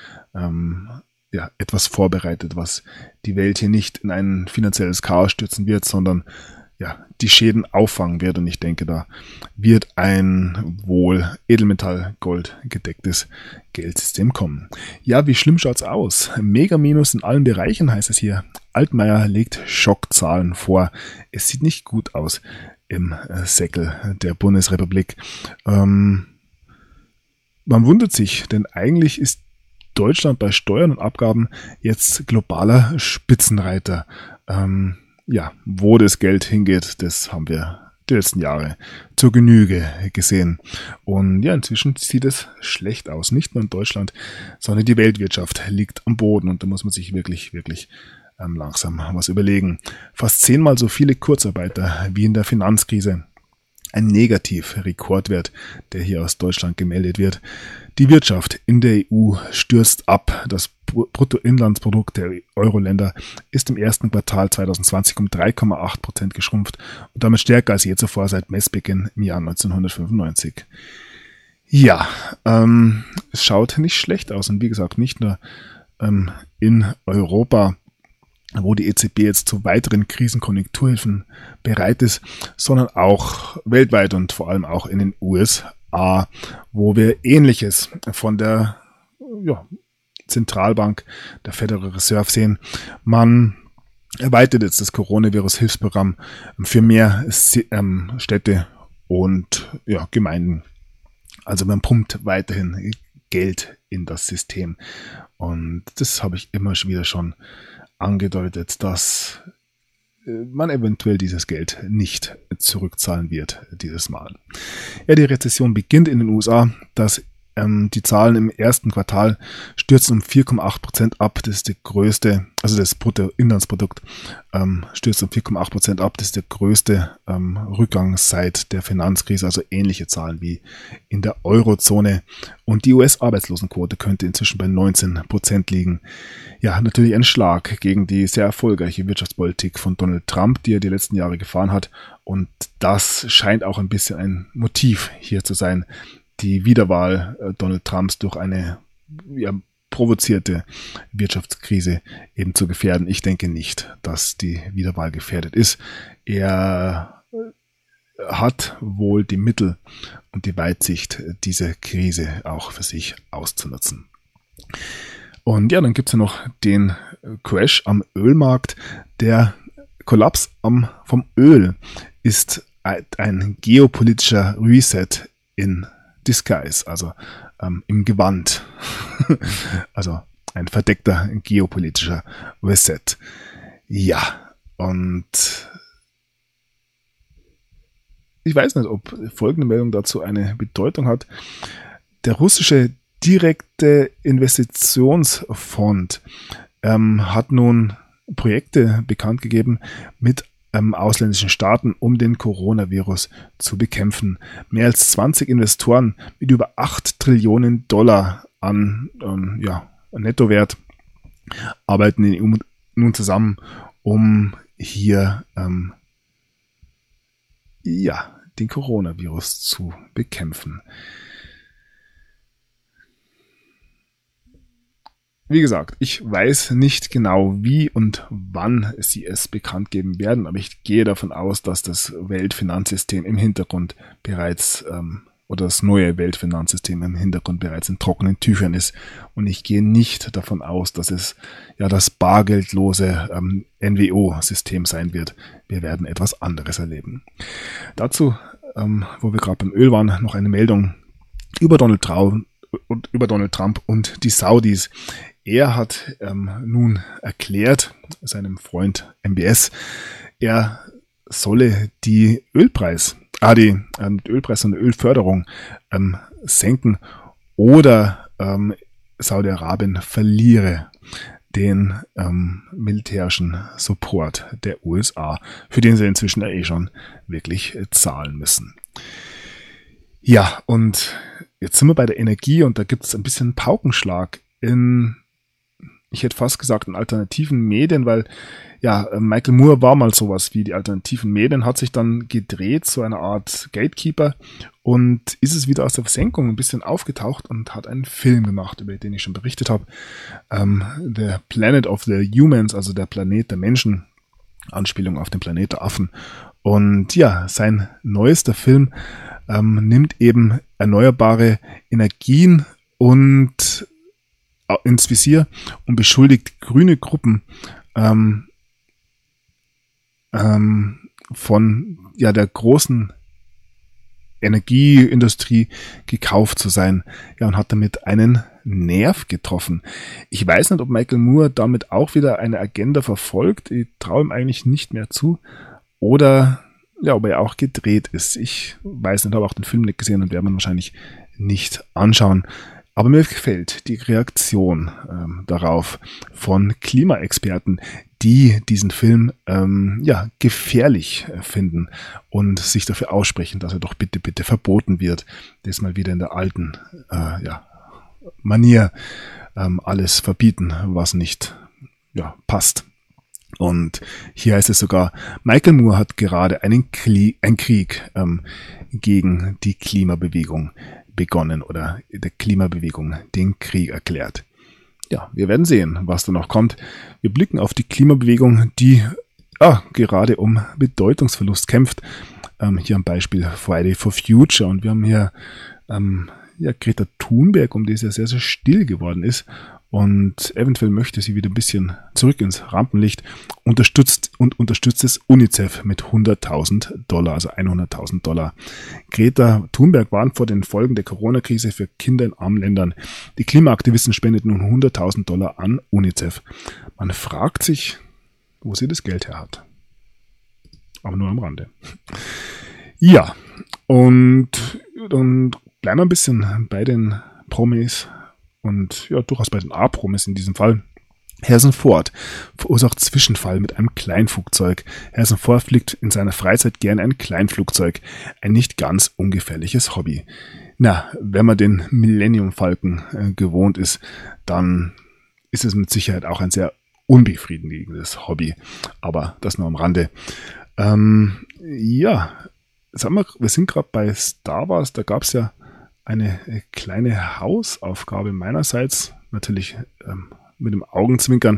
Speaker 1: etwas vorbereitet, was die Welt hier nicht in ein finanzielles Chaos stürzen wird, sondern die Schäden auffangen wird. Und ich denke, da wird ein wohl Edelmetall-Gold gedecktes Geldsystem kommen. Ja, wie schlimm schaut's aus? Mega-Minus in allen Bereichen, heißt es hier. Altmaier legt Schockzahlen vor. Es sieht nicht gut aus im Säckel der Bundesrepublik. Man wundert sich, denn eigentlich ist Deutschland bei Steuern und Abgaben jetzt globaler Spitzenreiter. Wo das Geld hingeht, das haben wir die letzten Jahre zur Genüge gesehen. Und inzwischen sieht es schlecht aus. Nicht nur in Deutschland, sondern die Weltwirtschaft liegt am Boden. Und da muss man sich wirklich langsam was überlegen. Fast 10-mal so viele Kurzarbeiter wie in der Finanzkrise. Ein Negativ-Rekordwert, der hier aus Deutschland gemeldet wird. Die Wirtschaft in der EU stürzt ab. Das Bruttoinlandsprodukt der Euro-Länder ist im ersten Quartal 2020 um 3,8% geschrumpft und damit stärker als je zuvor seit Messbeginn im Jahr 1995. Ja, es schaut nicht schlecht aus und wie gesagt, nicht nur in Europa, wo die EZB jetzt zu weiteren Krisenkonjunkturhilfen bereit ist, sondern auch weltweit und vor allem auch in den USA, wo wir Ähnliches von der Zentralbank, der Federal Reserve sehen. Man erweitert jetzt das Coronavirus-Hilfsprogramm für mehr Städte und Gemeinden. Also man pumpt weiterhin Geld in das System. Und das habe ich immer wieder schon angedeutet, dass man eventuell dieses Geld nicht zurückzahlen wird dieses Mal. Ja, die Rezession beginnt in den USA. Die Zahlen im ersten Quartal stürzen um 4,8% ab. Das ist der größte, also das Bruttoinlandsprodukt stürzt um 4,8% ab. Das ist der größte Rückgang seit der Finanzkrise, also ähnliche Zahlen wie in der Eurozone. Und die US-Arbeitslosenquote könnte inzwischen bei 19% liegen. Ja, natürlich ein Schlag gegen die sehr erfolgreiche Wirtschaftspolitik von Donald Trump, die er die letzten Jahre gefahren hat. Und das scheint auch ein bisschen ein Motiv hier zu sein, die Wiederwahl Donald Trumps durch eine provozierte Wirtschaftskrise eben zu gefährden. Ich denke nicht, dass die Wiederwahl gefährdet ist. Er hat wohl die Mittel und die Weitsicht, diese Krise auch für sich auszunutzen. Und dann gibt es ja noch den Crash am Ölmarkt. Der Kollaps vom Öl ist ein geopolitischer Reset in Disguise, also im Gewand. Also ein verdeckter geopolitischer Reset. Ja, und ich weiß nicht, ob folgende Meldung dazu eine Bedeutung hat. Der russische direkte Investitionsfonds hat nun Projekte bekannt gegeben mit ausländischen Staaten, um den Coronavirus zu bekämpfen. Mehr als 20 Investoren mit über 8 Trillionen Dollar an Nettowert arbeiten in der EU nun zusammen, um hier den Coronavirus zu bekämpfen. Wie gesagt, ich weiß nicht genau, wie und wann sie es bekannt geben werden, aber ich gehe davon aus, dass das Weltfinanzsystem im Hintergrund bereits oder das neue Weltfinanzsystem im Hintergrund bereits in trockenen Tüchern ist. Und ich gehe nicht davon aus, dass es das bargeldlose NWO-System sein wird. Wir werden etwas anderes erleben. Dazu, wo wir gerade beim Öl waren, noch eine Meldung über Donald Trump und die Saudis. Er hat nun erklärt, seinem Freund MBS, er solle die Ölpreis und die Ölförderung senken oder Saudi-Arabien verliere den militärischen Support der USA, für den sie inzwischen ja schon wirklich zahlen müssen. Ja, und jetzt sind wir bei der Energie und da gibt es ein bisschen Paukenschlag ich hätte fast gesagt, in alternativen Medien, weil ja, Michael Moore war mal sowas wie die alternativen Medien, hat sich dann gedreht zu einer Art Gatekeeper und ist es wieder aus der Versenkung ein bisschen aufgetaucht und hat einen Film gemacht, über den ich schon berichtet habe. The Planet of the Humans, also der Planet der Menschen, Anspielung auf den Planet der Affen. Und ja, sein neuester Film nimmt eben erneuerbare Energien und ins Visier und beschuldigt grüne Gruppen von der großen Energieindustrie gekauft zu sein, ja, und hat damit einen Nerv getroffen. Ich weiß nicht, ob Michael Moore damit auch wieder eine Agenda verfolgt. Ich traue ihm eigentlich nicht mehr zu. Oder ja, ob er auch gedreht ist. Ich weiß nicht, habe auch den Film nicht gesehen und werde man wahrscheinlich nicht anschauen. Aber mir gefällt die Reaktion darauf von Klimaexperten, die diesen Film gefährlich finden und sich dafür aussprechen, dass er doch bitte verboten wird. Das mal wieder in der alten Manier alles verbieten, was nicht passt. Und hier heißt es sogar, Michael Moore hat gerade einen Krieg gegen die Klimabewegung begonnen oder der Klimabewegung den Krieg erklärt. Ja, wir werden sehen, was da noch kommt. Wir blicken auf die Klimabewegung, die gerade um Bedeutungsverlust kämpft. Hier ein Beispiel Friday for Future und wir haben hier Greta Thunberg, um die es ja sehr, sehr still geworden ist und eventuell möchte sie wieder ein bisschen zurück ins Rampenlicht, unterstützt es UNICEF mit $100.000, also $100.000. Greta Thunberg warnt vor den Folgen der Corona-Krise für Kinder in armen Ländern. Die Klimaaktivisten spenden nun $100.000 an UNICEF. Man fragt sich, wo sie das Geld her hat. Aber nur am Rande. Ja, und dann bleiben wir ein bisschen bei den Promis und ja, durchaus bei den A-Promis in diesem Fall. Harrison Ford verursacht Zwischenfall mit einem Kleinflugzeug. Harrison Ford fliegt in seiner Freizeit gerne ein Kleinflugzeug. Ein nicht ganz ungefährliches Hobby. Na, wenn man den Millennium Falcon gewohnt ist, dann ist es mit Sicherheit auch ein sehr unbefriedigendes Hobby. Aber das nur am Rande. Sagen wir sind gerade bei Star Wars, da gab es ja eine kleine Hausaufgabe meinerseits, natürlich mit dem Augenzwinkern.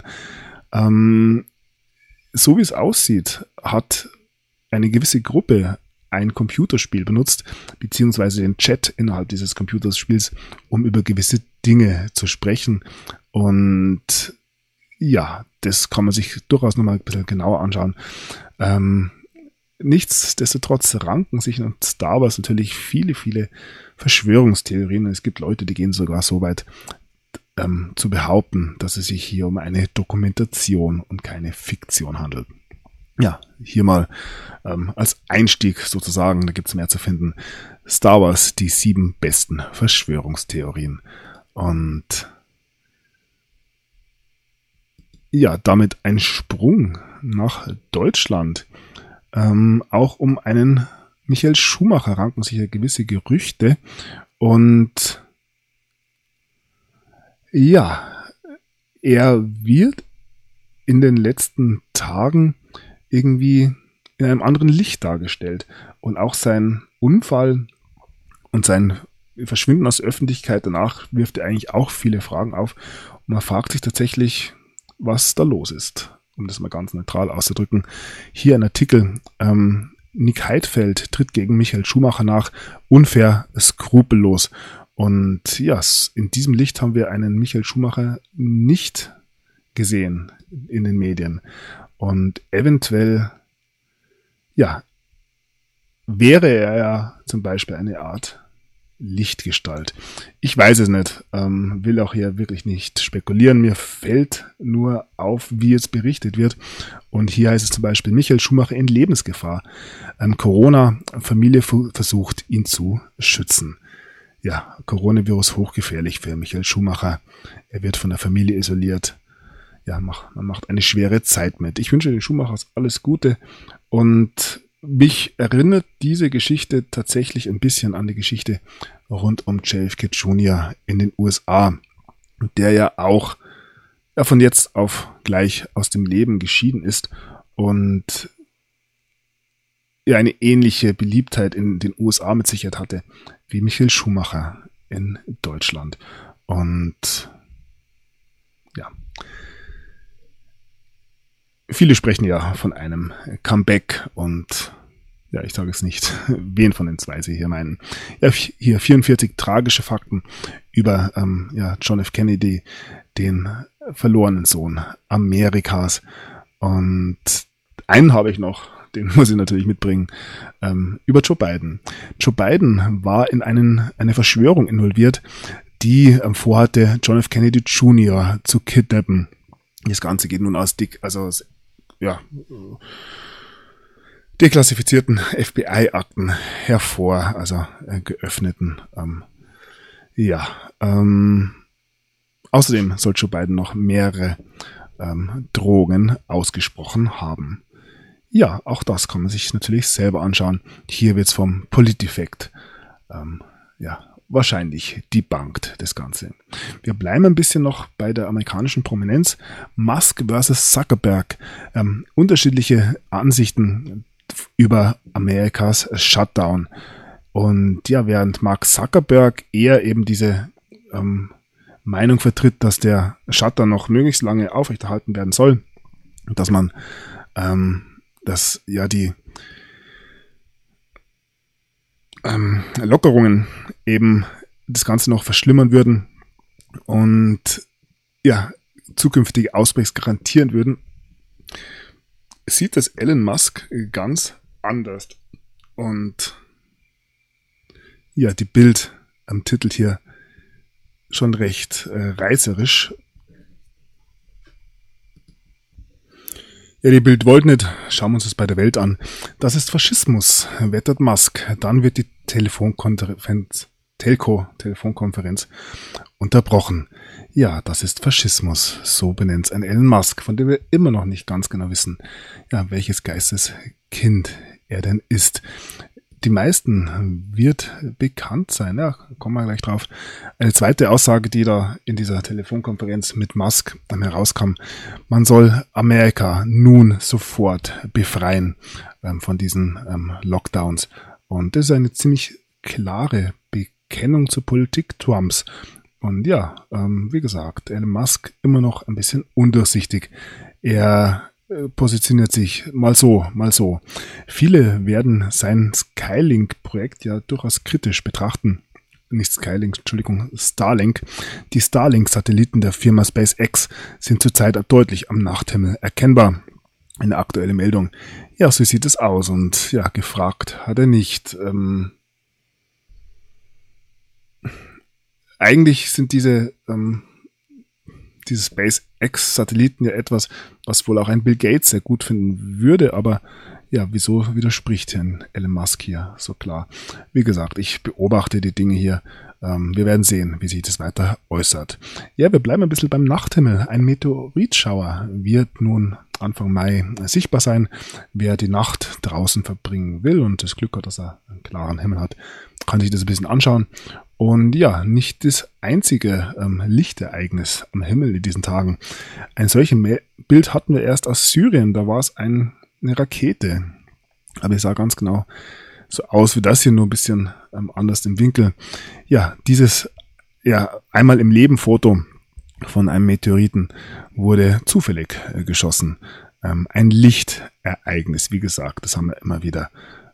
Speaker 1: So wie es aussieht, hat eine gewisse Gruppe ein Computerspiel benutzt, beziehungsweise den Chat innerhalb dieses Computerspiels, um über gewisse Dinge zu sprechen. Und ja, das kann man sich durchaus nochmal ein bisschen genauer anschauen. Nichtsdestotrotz ranken sich in Star Wars natürlich viele Verschwörungstheorien. Es gibt Leute, die gehen sogar so weit zu behaupten, dass es sich hier um eine Dokumentation und keine Fiktion handelt. Ja, hier mal als Einstieg sozusagen, da gibt es mehr zu finden. Star Wars, die 7 besten Verschwörungstheorien. Und ja, damit ein Sprung nach Deutschland. Auch um einen Michael Schumacher ranken sich ja gewisse Gerüchte und ja, er wird in den letzten Tagen irgendwie in einem anderen Licht dargestellt und auch sein Unfall und sein Verschwinden aus der Öffentlichkeit danach wirft er eigentlich auch viele Fragen auf und man fragt sich tatsächlich, was da los ist. Um das mal ganz neutral auszudrücken. Hier ein Artikel, Nick Heidfeld tritt gegen Michael Schumacher nach, unfair, skrupellos. Und ja, in diesem Licht haben wir einen Michael Schumacher nicht gesehen in den Medien. Und eventuell, ja, wäre er ja zum Beispiel eine Art Lichtgestalt. Ich weiß es nicht, will auch hier wirklich nicht spekulieren. Mir fällt nur auf, wie es berichtet wird. Und hier heißt es zum Beispiel, Michael Schumacher in Lebensgefahr. Corona-Familie versucht, ihn zu schützen. Ja, Coronavirus hochgefährlich für Michael Schumacher. Er wird von der Familie isoliert. man macht eine schwere Zeit mit. Ich wünsche den Schumachers alles Gute und mich erinnert diese Geschichte tatsächlich ein bisschen an die Geschichte rund um JFK Jr. in den USA, der ja auch von jetzt auf gleich aus dem Leben geschieden ist und eine ähnliche Beliebtheit in den USA mit Sicherheit hatte wie Michael Schumacher in Deutschland. Und ja, viele sprechen ja von einem Comeback und ich sage es nicht, wen von den zwei sie hier meinen. Ja, hier 44 tragische Fakten über John F. Kennedy, den verlorenen Sohn Amerikas. Und einen habe ich noch, den muss ich natürlich mitbringen, über Joe Biden. Joe Biden war in eine Verschwörung involviert, die vorhatte, John F. Kennedy Jr. zu kidnappen. Das Ganze geht nun aus deklassifizierten FBI-Akten hervor, also geöffneten. Außerdem soll Joe Biden noch mehrere Drohungen ausgesprochen haben. Ja, auch das kann man sich natürlich selber anschauen. Hier wird es vom Politeffekt wahrscheinlich debunked, das Ganze. Wir bleiben ein bisschen noch bei der amerikanischen Prominenz. Musk versus Zuckerberg. Unterschiedliche Ansichten über Amerikas Shutdown. Und ja, während Mark Zuckerberg eher eben diese Meinung vertritt, dass der Shutdown noch möglichst lange aufrechterhalten werden soll, dass man die Lockerungen eben das Ganze noch verschlimmern würden und zukünftige Ausbruchs garantieren würden, sieht das Elon Musk ganz anders. Und die Bild am Titel hier schon recht reißerisch. Ja, die Bild wollte nicht. Schauen wir uns das bei der Welt an. Das ist Faschismus, wettert Musk. Dann wird die Telefonkonferenz unterbrochen. Ja, das ist Faschismus. So benennt es ein Elon Musk, von dem wir immer noch nicht ganz genau wissen, welches Geisteskind er denn ist. Die meisten wird bekannt sein, kommen wir gleich drauf. Eine zweite Aussage, die da in dieser Telefonkonferenz mit Musk herauskam, man soll Amerika nun sofort befreien von diesen Lockdowns. Und das ist eine ziemlich klare Bekennung zur Politik Trumps. Und wie gesagt, Elon Musk immer noch ein bisschen undurchsichtig. Er positioniert sich mal so, mal so. Viele werden sein Skylink-Projekt ja durchaus kritisch betrachten. Nicht Skylink, Entschuldigung, Starlink. Die Starlink-Satelliten der Firma SpaceX sind zurzeit deutlich am Nachthimmel erkennbar. Eine aktuelle Meldung. Ja, so sieht es aus. Und gefragt hat er nicht. Eigentlich sind diese SpaceX-Satelliten ja etwas, was wohl auch ein Bill Gates sehr gut finden würde, aber wieso widerspricht Herrn Elon Musk hier so klar? Wie gesagt, ich beobachte die Dinge hier. Wir werden sehen, wie sich das weiter äußert. Ja, wir bleiben ein bisschen beim Nachthimmel. Ein Meteoritschauer wird nun Anfang Mai sichtbar sein. Wer die Nacht draußen verbringen will und das Glück hat, dass er einen klaren Himmel hat, kann sich das ein bisschen anschauen. Und nicht das einzige Lichtereignis am Himmel in diesen Tagen. Ein solches Bild hatten wir erst aus Syrien. Da war es eine Rakete. Aber es sah ganz genau so aus wie das hier, nur ein bisschen anders im Winkel. Ja, dieses einmal im Leben Foto von einem Meteoriten wurde zufällig geschossen. Ein Lichtereignis, wie gesagt, das haben wir immer wieder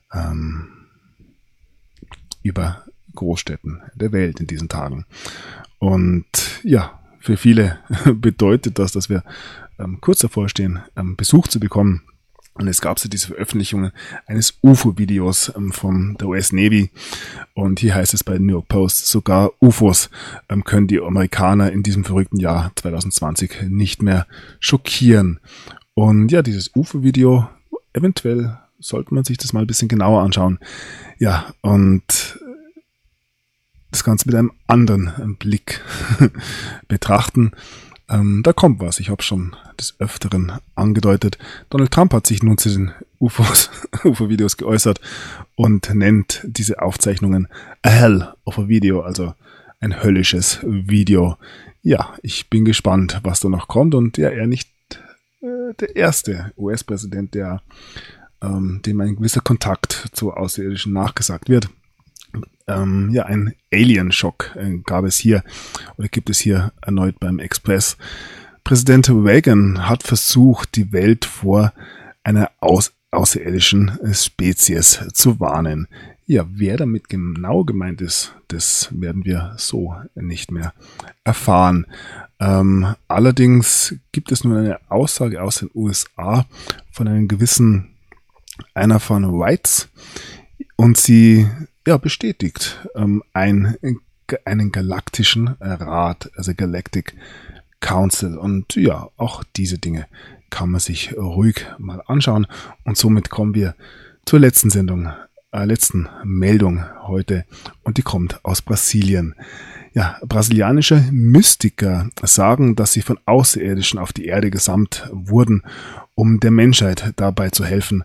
Speaker 1: über Großstädten der Welt in diesen Tagen. Und für viele bedeutet das, dass wir kurz davor stehen, Besuch zu bekommen. Und es gab so diese Veröffentlichungen eines UFO-Videos von der US Navy. Und hier heißt es bei New York Post, sogar UFOs können die Amerikaner in diesem verrückten Jahr 2020 nicht mehr schockieren. Und dieses UFO-Video, eventuell sollte man sich das mal ein bisschen genauer anschauen. Ja, und das Ganze mit einem anderen Blick betrachten. Da kommt was. Ich habe schon des Öfteren angedeutet. Donald Trump hat sich nun zu den UFO-Videos geäußert und nennt diese Aufzeichnungen a hell of a video, also ein höllisches Video. Ja, ich bin gespannt, was da noch kommt, und ja, er nicht der erste US-Präsident, dem ein gewisser Kontakt zu Außerirdischen nachgesagt wird. Ein Alien-Schock gab es hier oder gibt es hier erneut beim Express. Präsident Reagan hat versucht, die Welt vor einer außerirdischen Spezies zu warnen. Ja, wer damit genau gemeint ist, das werden wir so nicht mehr erfahren. Allerdings gibt es nun eine Aussage aus den USA von einem gewissen einer von Whites, und sie bestätigt einen galaktischen Rat, also Galactic Council. Und ja, auch diese Dinge kann man sich ruhig mal anschauen. Und somit kommen wir zur letzten Meldung heute, und die kommt aus Brasilien. Ja, brasilianische Mystiker sagen, dass sie von Außerirdischen auf die Erde gesandt wurden, um der Menschheit dabei zu helfen,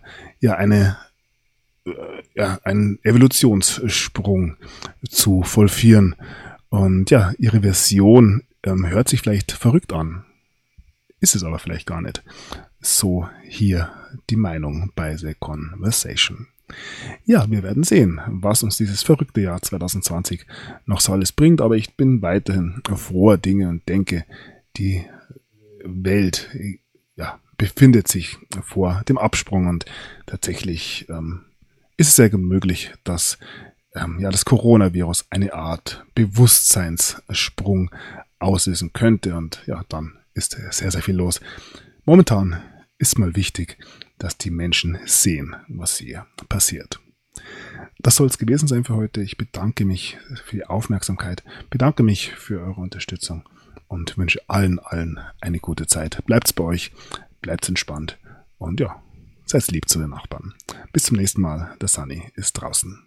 Speaker 1: einen Evolutionssprung zu vollführen. Und ja, ihre Version hört sich vielleicht verrückt an, ist es aber vielleicht gar nicht. So hier die Meinung bei The Conversation. Ja, wir werden sehen, was uns dieses verrückte Jahr 2020 noch so alles bringt, aber ich bin weiterhin froher Dinge und denke, die Welt befindet sich vor dem Absprung, und tatsächlich ist es sehr möglich, dass das Coronavirus eine Art Bewusstseinssprung auslösen könnte, und ja, dann ist sehr, sehr viel los. Momentan ist mal wichtig, dass die Menschen sehen, was hier passiert. Das soll es gewesen sein für heute. Ich bedanke mich für die Aufmerksamkeit, bedanke mich für eure Unterstützung und wünsche allen eine gute Zeit. Bleibt's bei euch, bleibt's entspannt und ja, seid lieb zu den Nachbarn. Bis zum nächsten Mal. Der Sunny ist draußen.